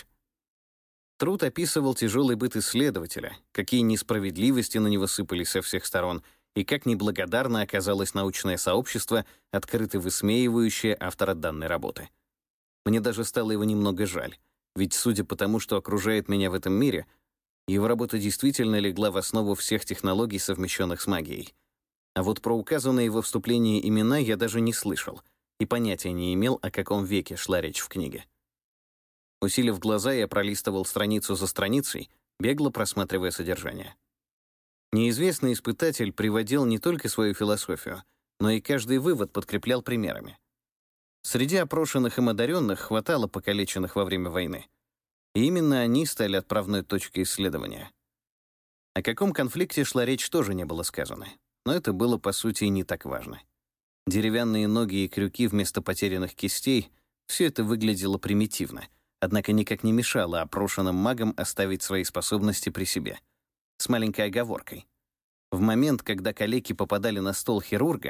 Труд описывал тяжелый быт исследователя, какие несправедливости на него сыпались со всех сторон, и как неблагодарно оказалось научное сообщество, открыто высмеивающее автора данной работы. Мне даже стало его немного жаль. Ведь, судя по тому, что окружает меня в этом мире, его работа действительно легла в основу всех технологий, совмещенных с магией. А вот про указанные во вступлении имена я даже не слышал и понятия не имел, о каком веке шла речь в книге. Усилив глаза, я пролистывал страницу за страницей, бегло просматривая содержание. Неизвестный испытатель приводил не только свою философию, но и каждый вывод подкреплял примерами. Среди опрошенных им одаренных хватало покалеченных во время войны. И именно они стали отправной точкой исследования. О каком конфликте шла речь, тоже не было сказано. Но это было, по сути, и не так важно. Деревянные ноги и крюки вместо потерянных кистей — все это выглядело примитивно, однако никак не мешало опрошенным магам оставить свои способности при себе. С маленькой оговоркой. В момент, когда калеки попадали на стол хирурга,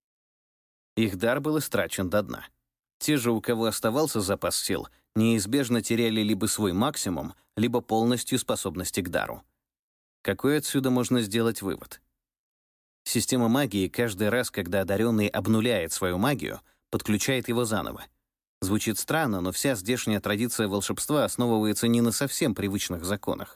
их дар был истрачен до дна. Те же, у кого оставался запас сил, неизбежно теряли либо свой максимум, либо полностью способности к дару. Какой отсюда можно сделать вывод? Система магии каждый раз, когда одаренный обнуляет свою магию, подключает его заново. Звучит странно, но вся здешняя традиция волшебства основывается не на совсем привычных законах.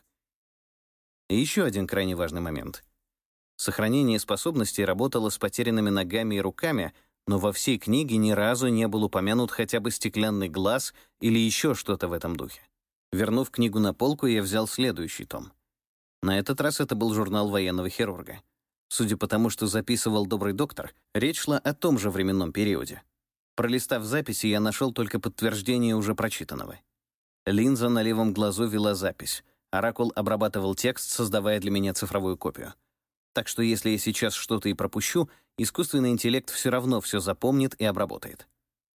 И еще один крайне важный момент. Сохранение способностей работало с потерянными ногами и руками, но во всей книге ни разу не был упомянут хотя бы стеклянный глаз или еще что-то в этом духе. Вернув книгу на полку, я взял следующий том. На этот раз это был журнал военного хирурга. Судя по тому, что записывал добрый доктор, речь шла о том же временном периоде. Пролистав записи, я нашел только подтверждение уже прочитанного. Линза на левом глазу вела запись. Оракул обрабатывал текст, создавая для меня цифровую копию. Так что если я сейчас что-то и пропущу, искусственный интеллект все равно все запомнит и обработает.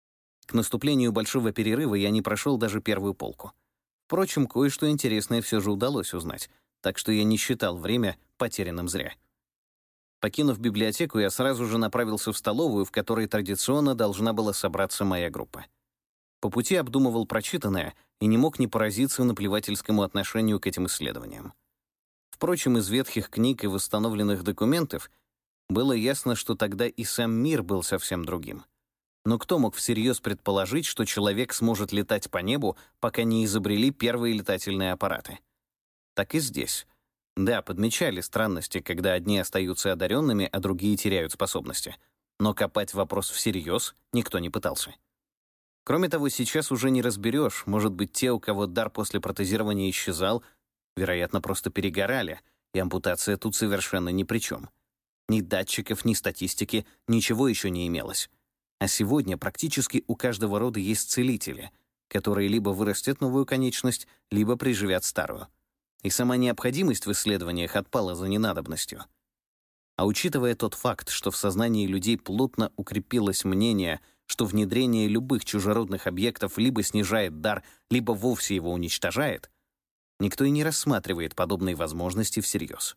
К наступлению большого перерыва я не прошел даже первую полку. Впрочем, кое-что интересное все же удалось узнать, так что я не считал время потерянным зря. Покинув библиотеку, я сразу же направился в столовую, в которой традиционно должна была собраться моя группа. По пути обдумывал прочитанное и не мог не поразиться наплевательскому отношению к этим исследованиям. Впрочем, из ветхих книг и восстановленных документов было ясно, что тогда и сам мир был совсем другим. Но кто мог всерьез предположить, что человек сможет летать по небу, пока не изобрели первые летательные аппараты? Так и здесь. Да, подмечали странности, когда одни остаются одаренными, а другие теряют способности. Но копать вопрос всерьез никто не пытался. Кроме того, сейчас уже не разберешь, может быть, те, у кого дар после протезирования исчезал, вероятно, просто перегорали, и ампутация тут совершенно ни при чем. Ни датчиков, ни статистики, ничего еще не имелось. А сегодня практически у каждого рода есть целители, которые либо вырастят новую конечность, либо приживят старую. И сама необходимость в исследованиях отпала за ненадобностью. А учитывая тот факт, что в сознании людей плотно укрепилось мнение, что внедрение любых чужеродных объектов либо снижает дар, либо вовсе его уничтожает, никто и не рассматривает подобные возможности всерьез.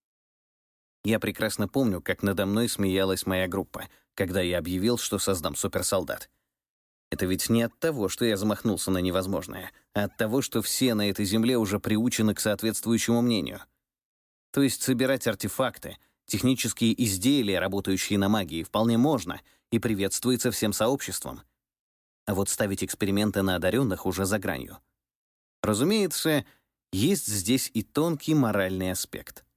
Я прекрасно помню, как надо мной смеялась моя группа, когда я объявил, что создам суперсолдат. Это ведь не от того, что я замахнулся на невозможное, а от того, что все на этой земле уже приучены к соответствующему мнению. То есть собирать артефакты, технические изделия, работающие на магии, вполне можно и приветствуется всем сообществом. А вот ставить эксперименты на одаренных уже за гранью. Разумеется, есть здесь и тонкий моральный аспект.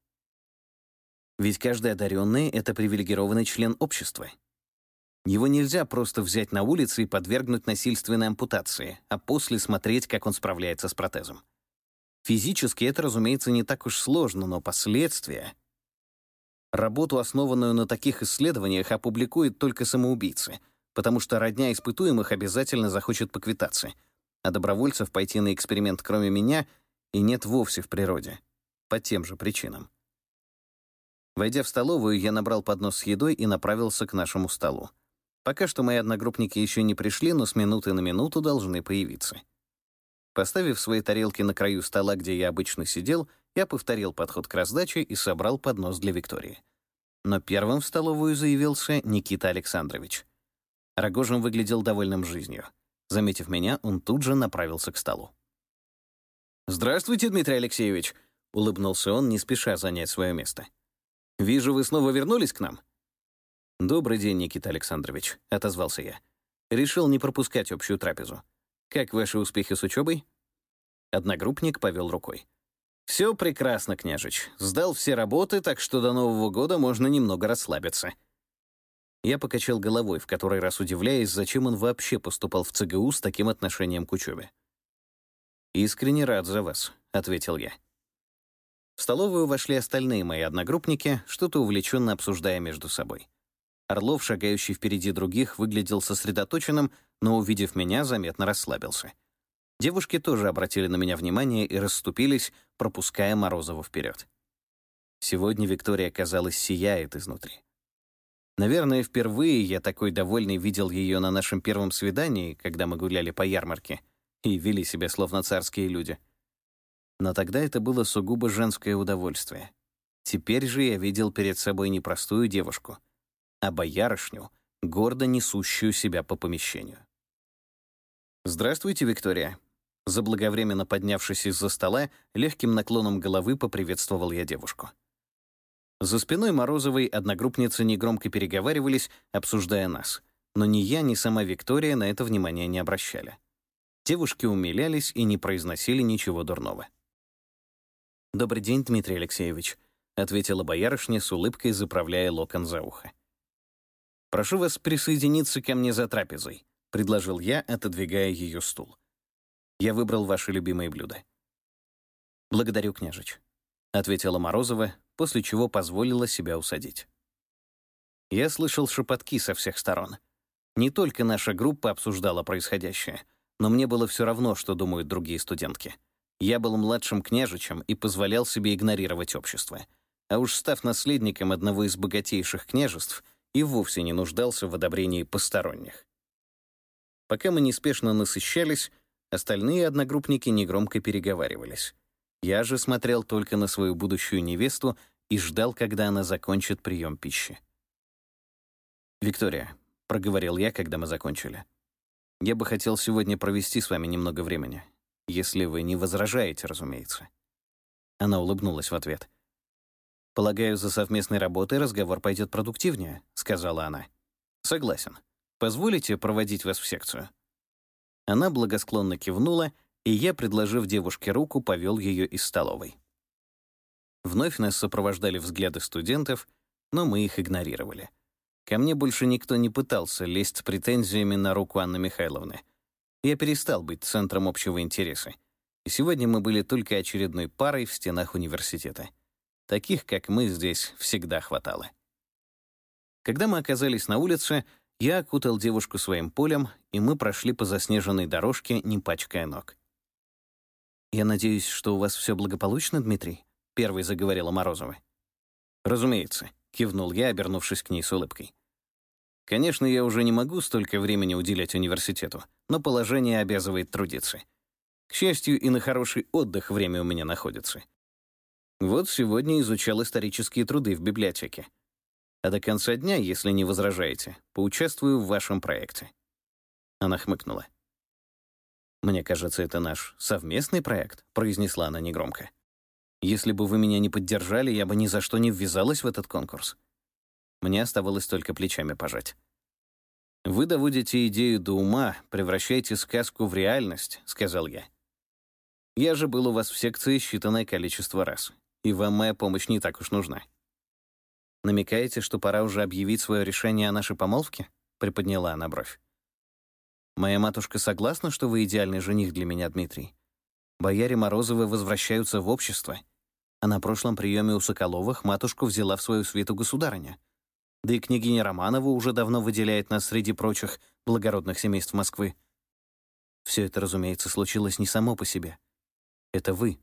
Ведь каждый одаренный — это привилегированный член общества. Его нельзя просто взять на улице и подвергнуть насильственной ампутации, а после смотреть, как он справляется с протезом. Физически это, разумеется, не так уж сложно, но последствия... Работу, основанную на таких исследованиях, опубликуют только самоубийцы, потому что родня испытуемых обязательно захочет поквитаться, а добровольцев пойти на эксперимент, кроме меня, и нет вовсе в природе. По тем же причинам. Войдя в столовую, я набрал поднос с едой и направился к нашему столу. Пока что мои одногруппники еще не пришли, но с минуты на минуту должны появиться. Поставив свои тарелки на краю стола, где я обычно сидел, я повторил подход к раздаче и собрал поднос для Виктории. Но первым в столовую заявился Никита Александрович. Рогожин выглядел довольным жизнью. Заметив меня, он тут же направился к столу. «Здравствуйте, Дмитрий Алексеевич!» — улыбнулся он, не спеша занять свое место. «Вижу, вы снова вернулись к нам?» «Добрый день, Никита Александрович», — отозвался я. «Решил не пропускать общую трапезу. Как ваши успехи с учебой?» Одногруппник повел рукой. «Все прекрасно, княжич. Сдал все работы, так что до Нового года можно немного расслабиться». Я покачал головой, в который раз удивляясь, зачем он вообще поступал в ЦГУ с таким отношением к учебе. «Искренне рад за вас», — ответил я. В столовую вошли остальные мои одногруппники, что-то увлеченно обсуждая между собой. Орлов, шагающий впереди других, выглядел сосредоточенным, но, увидев меня, заметно расслабился. Девушки тоже обратили на меня внимание и расступились, пропуская Морозову вперед. Сегодня Виктория, казалось, сияет изнутри. Наверное, впервые я такой довольный видел ее на нашем первом свидании, когда мы гуляли по ярмарке и вели себя словно царские люди. Но тогда это было сугубо женское удовольствие. Теперь же я видел перед собой не простую девушку, а боярышню, гордо несущую себя по помещению. «Здравствуйте, Виктория». Заблаговременно поднявшись из-за стола, легким наклоном головы поприветствовал я девушку. За спиной Морозовой одногруппницы негромко переговаривались, обсуждая нас, но ни я, ни сама Виктория на это внимание не обращали. Девушки умилялись и не произносили ничего дурного. «Добрый день, Дмитрий Алексеевич», — ответила боярышня с улыбкой, заправляя локон за ухо. «Прошу вас присоединиться ко мне за трапезой», — предложил я, отодвигая ее стул. «Я выбрал ваши любимые блюда». «Благодарю, княжич», — ответила Морозова, после чего позволила себя усадить. Я слышал шепотки со всех сторон. Не только наша группа обсуждала происходящее, но мне было все равно, что думают другие студентки. Я был младшим княжичем и позволял себе игнорировать общество. А уж став наследником одного из богатейших княжеств, и вовсе не нуждался в одобрении посторонних. Пока мы неспешно насыщались, остальные одногруппники негромко переговаривались. Я же смотрел только на свою будущую невесту и ждал, когда она закончит прием пищи. «Виктория», — проговорил я, когда мы закончили, — «я бы хотел сегодня провести с вами немного времени, если вы не возражаете, разумеется». Она улыбнулась в ответ. «Полагаю, за совместной работой разговор пойдет продуктивнее», — сказала она. «Согласен. Позволите проводить вас в секцию?» Она благосклонно кивнула, и я, предложив девушке руку, повел ее из столовой. Вновь нас сопровождали взгляды студентов, но мы их игнорировали. Ко мне больше никто не пытался лезть с претензиями на руку Анны Михайловны. Я перестал быть центром общего интереса, и сегодня мы были только очередной парой в стенах университета. Таких, как мы, здесь всегда хватало. Когда мы оказались на улице, я окутал девушку своим полем, и мы прошли по заснеженной дорожке, не пачкая ног. «Я надеюсь, что у вас все благополучно, Дмитрий?» — первой заговорила Морозова. «Разумеется», — кивнул я, обернувшись к ней с улыбкой. «Конечно, я уже не могу столько времени уделять университету, но положение обязывает трудиться. К счастью, и на хороший отдых время у меня находится. Вот сегодня изучал исторические труды в библиотеке. А до конца дня, если не возражаете, поучаствую в вашем проекте». Она хмыкнула. «Мне кажется, это наш совместный проект», — произнесла она негромко. «Если бы вы меня не поддержали, я бы ни за что не ввязалась в этот конкурс». Мне оставалось только плечами пожать. «Вы доводите идею до ума, превращаете сказку в реальность», — сказал я. «Я же был у вас в секции считанное количество раз, и вам моя помощь не так уж нужна». «Намекаете, что пора уже объявить свое решение о нашей помолвке?» — приподняла она бровь. «Моя матушка согласна, что вы идеальный жених для меня, Дмитрий. Бояре Морозовы возвращаются в общество, а на прошлом приеме у Соколовых матушку взяла в свою свиту государыня. Да и княгиня Романова уже давно выделяет нас среди прочих благородных семейств Москвы. Все это, разумеется, случилось не само по себе. Это вы».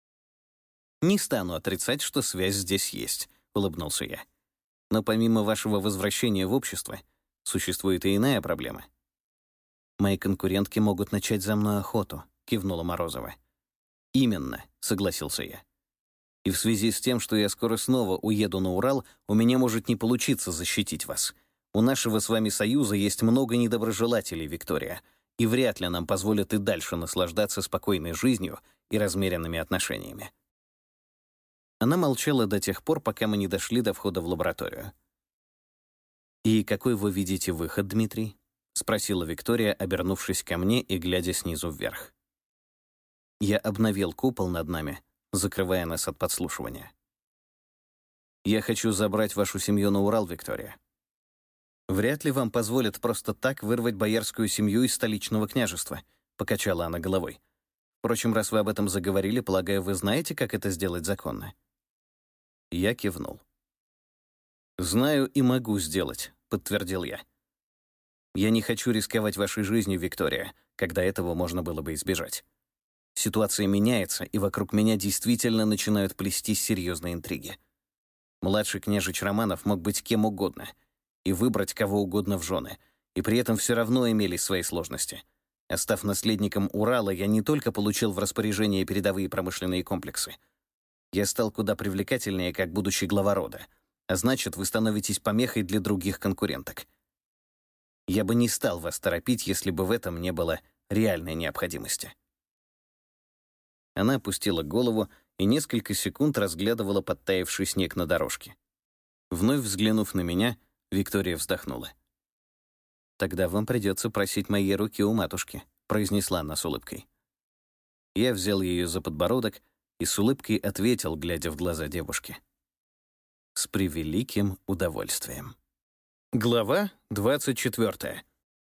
«Не стану отрицать, что связь здесь есть», — улыбнулся я. «Но помимо вашего возвращения в общество, существует и иная проблема». «Мои конкурентки могут начать за мной охоту», — кивнула Морозова. «Именно», — согласился я. «И в связи с тем, что я скоро снова уеду на Урал, у меня может не получиться защитить вас. У нашего с вами союза есть много недоброжелателей, Виктория, и вряд ли нам позволят и дальше наслаждаться спокойной жизнью и размеренными отношениями». Она молчала до тех пор, пока мы не дошли до входа в лабораторию. «И какой вы видите выход, Дмитрий?» — спросила Виктория, обернувшись ко мне и глядя снизу вверх. Я обновил купол над нами, закрывая нас от подслушивания. «Я хочу забрать вашу семью на Урал, Виктория. Вряд ли вам позволят просто так вырвать боярскую семью из столичного княжества», — покачала она головой. «Впрочем, раз вы об этом заговорили, полагаю, вы знаете, как это сделать законно?» Я кивнул. «Знаю и могу сделать», — подтвердил я. «Я не хочу рисковать вашей жизнью, Виктория, когда этого можно было бы избежать. Ситуация меняется, и вокруг меня действительно начинают плестись серьезные интриги. Младший княжич Романов мог быть кем угодно и выбрать кого угодно в жены, и при этом все равно имелись свои сложности. А став наследником Урала, я не только получил в распоряжение передовые промышленные комплексы. Я стал куда привлекательнее, как будущий глава рода, а значит, вы становитесь помехой для других конкуренток. Я бы не стал вас торопить, если бы в этом не было реальной необходимости». Она опустила голову и несколько секунд разглядывала подтаявший снег на дорожке. Вновь взглянув на меня, Виктория вздохнула. «Тогда вам придется просить моей руки у матушки», — произнесла она с улыбкой. Я взял ее за подбородок и с улыбкой ответил, глядя в глаза девушки. «С превеликим удовольствием». Глава 24.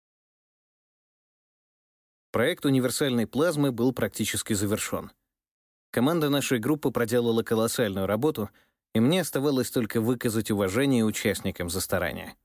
Проект универсальной плазмы был практически завершен. Команда нашей группы проделала колоссальную работу, и мне оставалось только выказать уважение участникам за старания.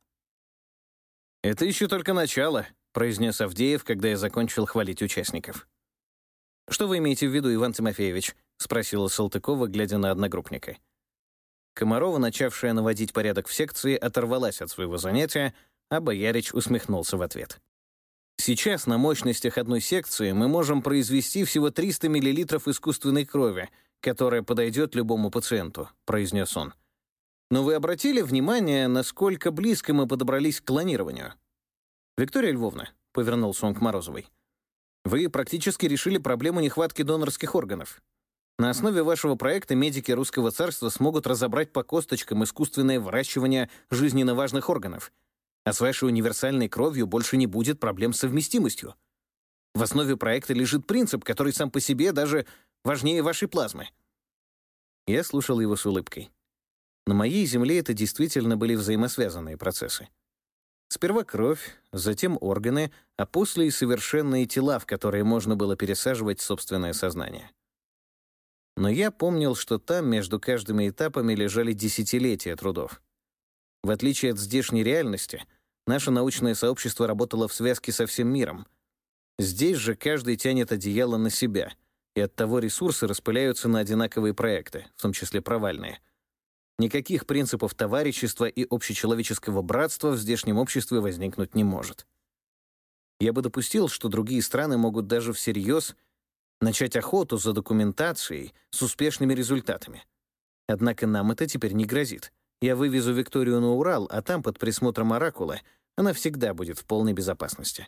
«Это еще только начало», — произнес Авдеев, когда я закончил хвалить участников. «Что вы имеете в виду, Иван Тимофеевич?» — спросила Салтыкова, глядя на одногруппника. Комарова, начавшая наводить порядок в секции, оторвалась от своего занятия, а Боярич усмехнулся в ответ. «Сейчас на мощностях одной секции мы можем произвести всего 300 мл искусственной крови, которая подойдет любому пациенту», — произнес он. «Но вы обратили внимание, насколько близко мы подобрались к клонированию?» «Виктория Львовна», — повернулся он к Морозовой, «вы практически решили проблему нехватки донорских органов. На основе вашего проекта медики Русского царства смогут разобрать по косточкам искусственное выращивание жизненно важных органов. А с вашей универсальной кровью больше не будет проблем с совместимостью. В основе проекта лежит принцип, который сам по себе даже важнее вашей плазмы». Я слушал его с улыбкой. На моей Земле это действительно были взаимосвязанные процессы. Сперва кровь, затем органы, а после и совершенные тела, в которые можно было пересаживать собственное сознание. Но я помнил, что там между каждыми этапами лежали десятилетия трудов. В отличие от здешней реальности, наше научное сообщество работало в связке со всем миром. Здесь же каждый тянет одеяло на себя, и оттого ресурсы распыляются на одинаковые проекты, в том числе провальные. Никаких принципов товарищества и общечеловеческого братства в здешнем обществе возникнуть не может. Я бы допустил, что другие страны могут даже всерьез начать охоту за документацией с успешными результатами. Однако нам это теперь не грозит. Я вывезу Викторию на Урал, а там, под присмотром оракула, она всегда будет в полной безопасности.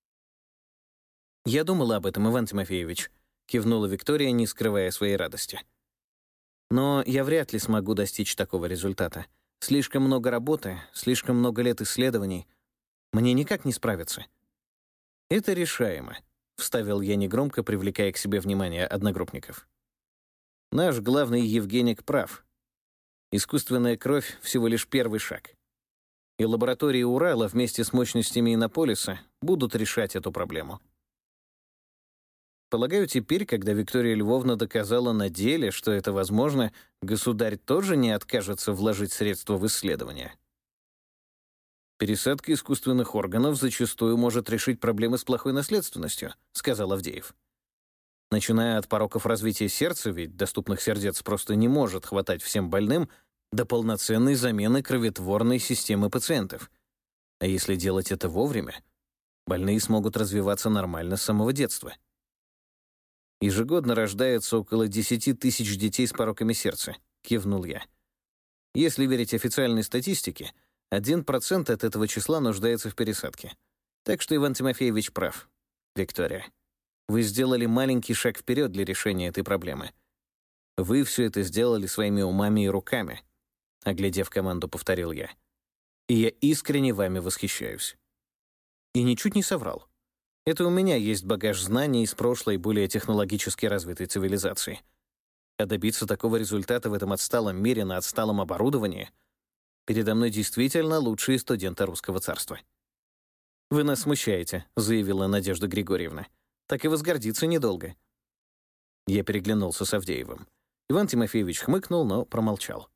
«Я думала об этом, Иван Тимофеевич», — кивнула Виктория, не скрывая своей радости. «Но я вряд ли смогу достичь такого результата. Слишком много работы, слишком много лет исследований. Мне никак не справиться». «Это решаемо», — вставил я негромко, привлекая к себе внимание одногруппников. «Наш главный Евгеник прав. Искусственная кровь — всего лишь первый шаг. И лаборатории Урала вместе с мощностями Иннополиса будут решать эту проблему». Полагаю, теперь, когда Виктория Львовна доказала на деле, что это возможно, государь тоже не откажется вложить средства в исследования. «Пересадка искусственных органов зачастую может решить проблемы с плохой наследственностью», — сказал Авдеев. «Начиная от пороков развития сердца, ведь доступных сердец просто не может хватать всем больным, до полноценной замены кроветворной системы пациентов. А если делать это вовремя, больные смогут развиваться нормально с самого детства. Ежегодно рождается около 10 тысяч детей с пороками сердца», — кивнул я. «Если верить официальной статистике, 1% от этого числа нуждается в пересадке. Так что Иван Тимофеевич прав. Виктория, вы сделали маленький шаг вперед для решения этой проблемы. Вы все это сделали своими умами и руками», — оглядев команду, повторил я. «И я искренне вами восхищаюсь». И ничуть не соврал. Это у меня есть багаж знаний из прошлой, более технологически развитой цивилизации. А добиться такого результата в этом отсталом мире на отсталом оборудовании — передо мной действительно лучшие студенты русского царства. «Вы нас смущаете», — заявила Надежда Григорьевна. «Так и возгордиться недолго». Я переглянулся с Авдеевым. Иван Тимофеевич хмыкнул, но промолчал.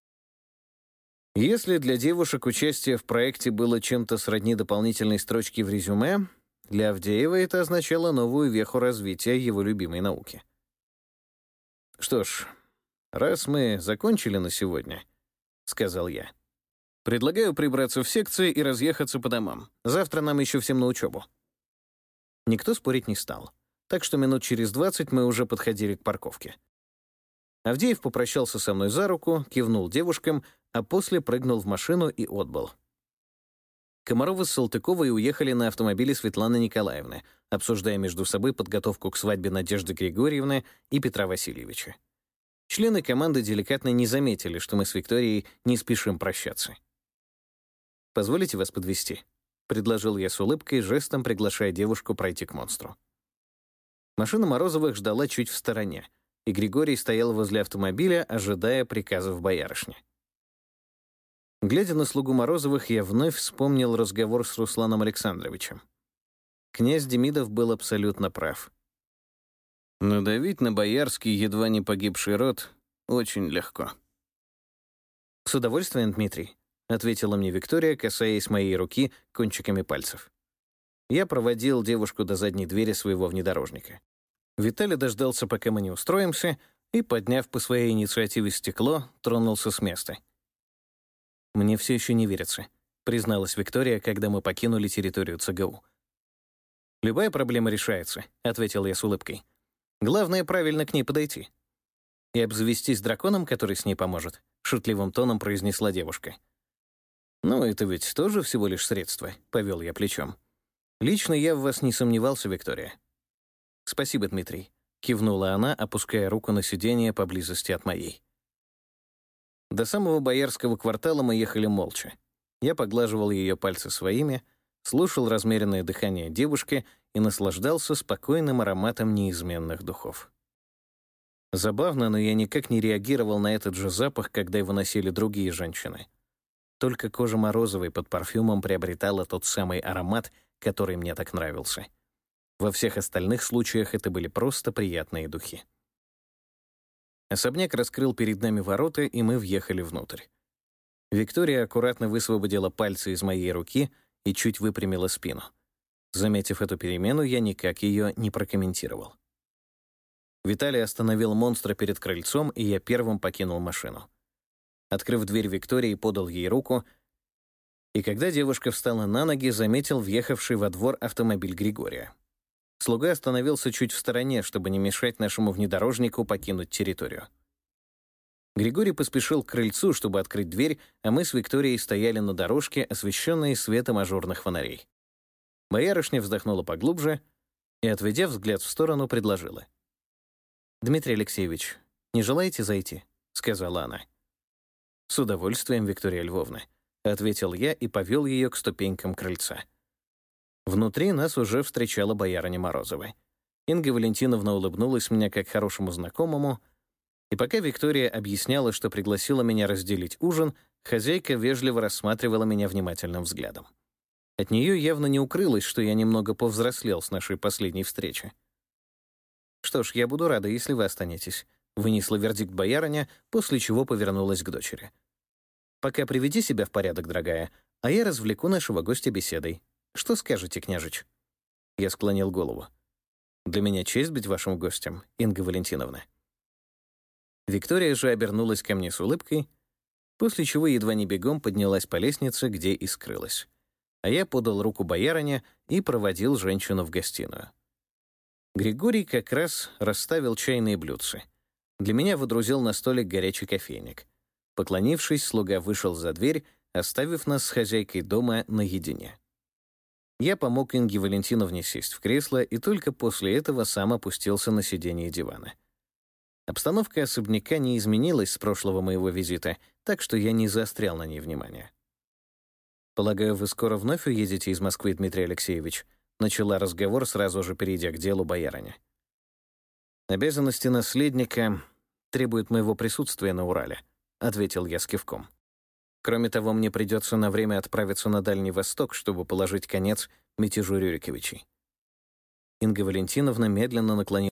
Если для девушек участие в проекте было чем-то сродни дополнительной строчке в резюме, для Авдеева это означало новую веху развития его любимой науки. «Что ж, раз мы закончили на сегодня», — сказал я, — «предлагаю прибраться в секции и разъехаться по домам. Завтра нам еще всем на учебу». Никто спорить не стал, так что минут через 20 мы уже подходили к парковке. Авдеев попрощался со мной за руку, кивнул девушкам, а после прыгнул в машину и отбыл. Комаровы с Салтыковой уехали на автомобиле Светланы Николаевны, обсуждая между собой подготовку к свадьбе Надежды Григорьевны и Петра Васильевича. Члены команды деликатно не заметили, что мы с Викторией не спешим прощаться. «Позволите вас подвезти?» — предложил я с улыбкой, жестом приглашая девушку пройти к монстру. Машина Морозовых ждала чуть в стороне, и Григорий стоял возле автомобиля, ожидая приказов боярышни. Глядя на слугу Морозовых, я вновь вспомнил разговор с Русланом Александровичем. Князь Демидов был абсолютно прав. Надавить на боярский, едва не погибший род, очень легко. «С удовольствием, Дмитрий», — ответила мне Виктория, касаясь моей руки кончиками пальцев. Я проводил девушку до задней двери своего внедорожника. Виталий дождался, пока мы не устроимся, и, подняв по своей инициативе стекло, тронулся с места. «Мне все еще не верится», — призналась Виктория, когда мы покинули территорию ЦГУ. «Любая проблема решается», — ответил я с улыбкой. «Главное, правильно к ней подойти. И обзавестись драконом, который с ней поможет», — шутливым тоном произнесла девушка. «Ну, это ведь тоже всего лишь средство», — повел я плечом. «Лично я в вас не сомневался, Виктория». «Спасибо, Дмитрий», — кивнула она, опуская руку на сиденье поблизости от моей. До самого Боярского квартала мы ехали молча. Я поглаживал ее пальцы своими, слушал размеренное дыхание девушки и наслаждался спокойным ароматом неизменных духов. Забавно, но я никак не реагировал на этот же запах, когда его носили другие женщины. Только кожа Морозовой под парфюмом приобретала тот самый аромат, который мне так нравился. Во всех остальных случаях это были просто приятные духи. Особняк раскрыл перед нами ворота, и мы въехали внутрь. Виктория аккуратно высвободила пальцы из моей руки и чуть выпрямила спину. Заметив эту перемену, я никак ее не прокомментировал. Виталий остановил монстра перед крыльцом, и я первым покинул машину. Открыв дверь Виктории, подал ей руку, и когда девушка встала на ноги, заметил въехавший во двор автомобиль Григория. Слуга остановился чуть в стороне, чтобы не мешать нашему внедорожнику покинуть территорию. Григорий поспешил к крыльцу, чтобы открыть дверь, а мы с Викторией стояли на дорожке, освещенной светом ажурных фонарей. Боярышня вздохнула поглубже и, отведя взгляд в сторону, предложила. «Дмитрий Алексеевич, не желаете зайти?» — сказала она. «С удовольствием, Виктория Львовна», — ответил я и повел ее к ступенькам крыльца. Внутри нас уже встречала боярыня Морозова. Инга Валентиновна улыбнулась мне как хорошему знакомому, и пока Виктория объясняла, что пригласила меня разделить ужин, хозяйка вежливо рассматривала меня внимательным взглядом. От нее явно не укрылось, что я немного повзрослел с нашей последней встречи. «Что ж, я буду рада, если вы останетесь», — вынесла вердикт боярыня, после чего повернулась к дочери. «Пока приведи себя в порядок, дорогая, а я развлеку нашего гостя беседой. Что скажете, княжич?» Я склонил голову. «Для меня честь быть вашим гостем, Инга Валентиновна». Виктория же обернулась ко мне с улыбкой, после чего едва не бегом поднялась по лестнице, где и скрылась. А я подал руку боярине и проводил женщину в гостиную. Григорий как раз расставил чайные блюдцы. Для меня водрузил на столик горячий кофейник. Поклонившись, слуга вышел за дверь, оставив нас с хозяйкой дома наедине. Я помог Инге Валентиновне сесть в кресло и только после этого сам опустился на сиденье дивана. Обстановка особняка не изменилась с прошлого моего визита, так что я не заострял на ней внимание. «Полагаю, вы скоро вновь уедете из Москвы, Дмитрий Алексеевич?» — начала разговор, сразу же перейдя к делу боярыня. «Обязанности наследника требуют моего присутствия на Урале», — ответил я с кивком. «Кроме того, мне придется на время отправиться на Дальний Восток, чтобы положить конец мятежу Рюриковичей». Инга Валентиновна медленно наклонилась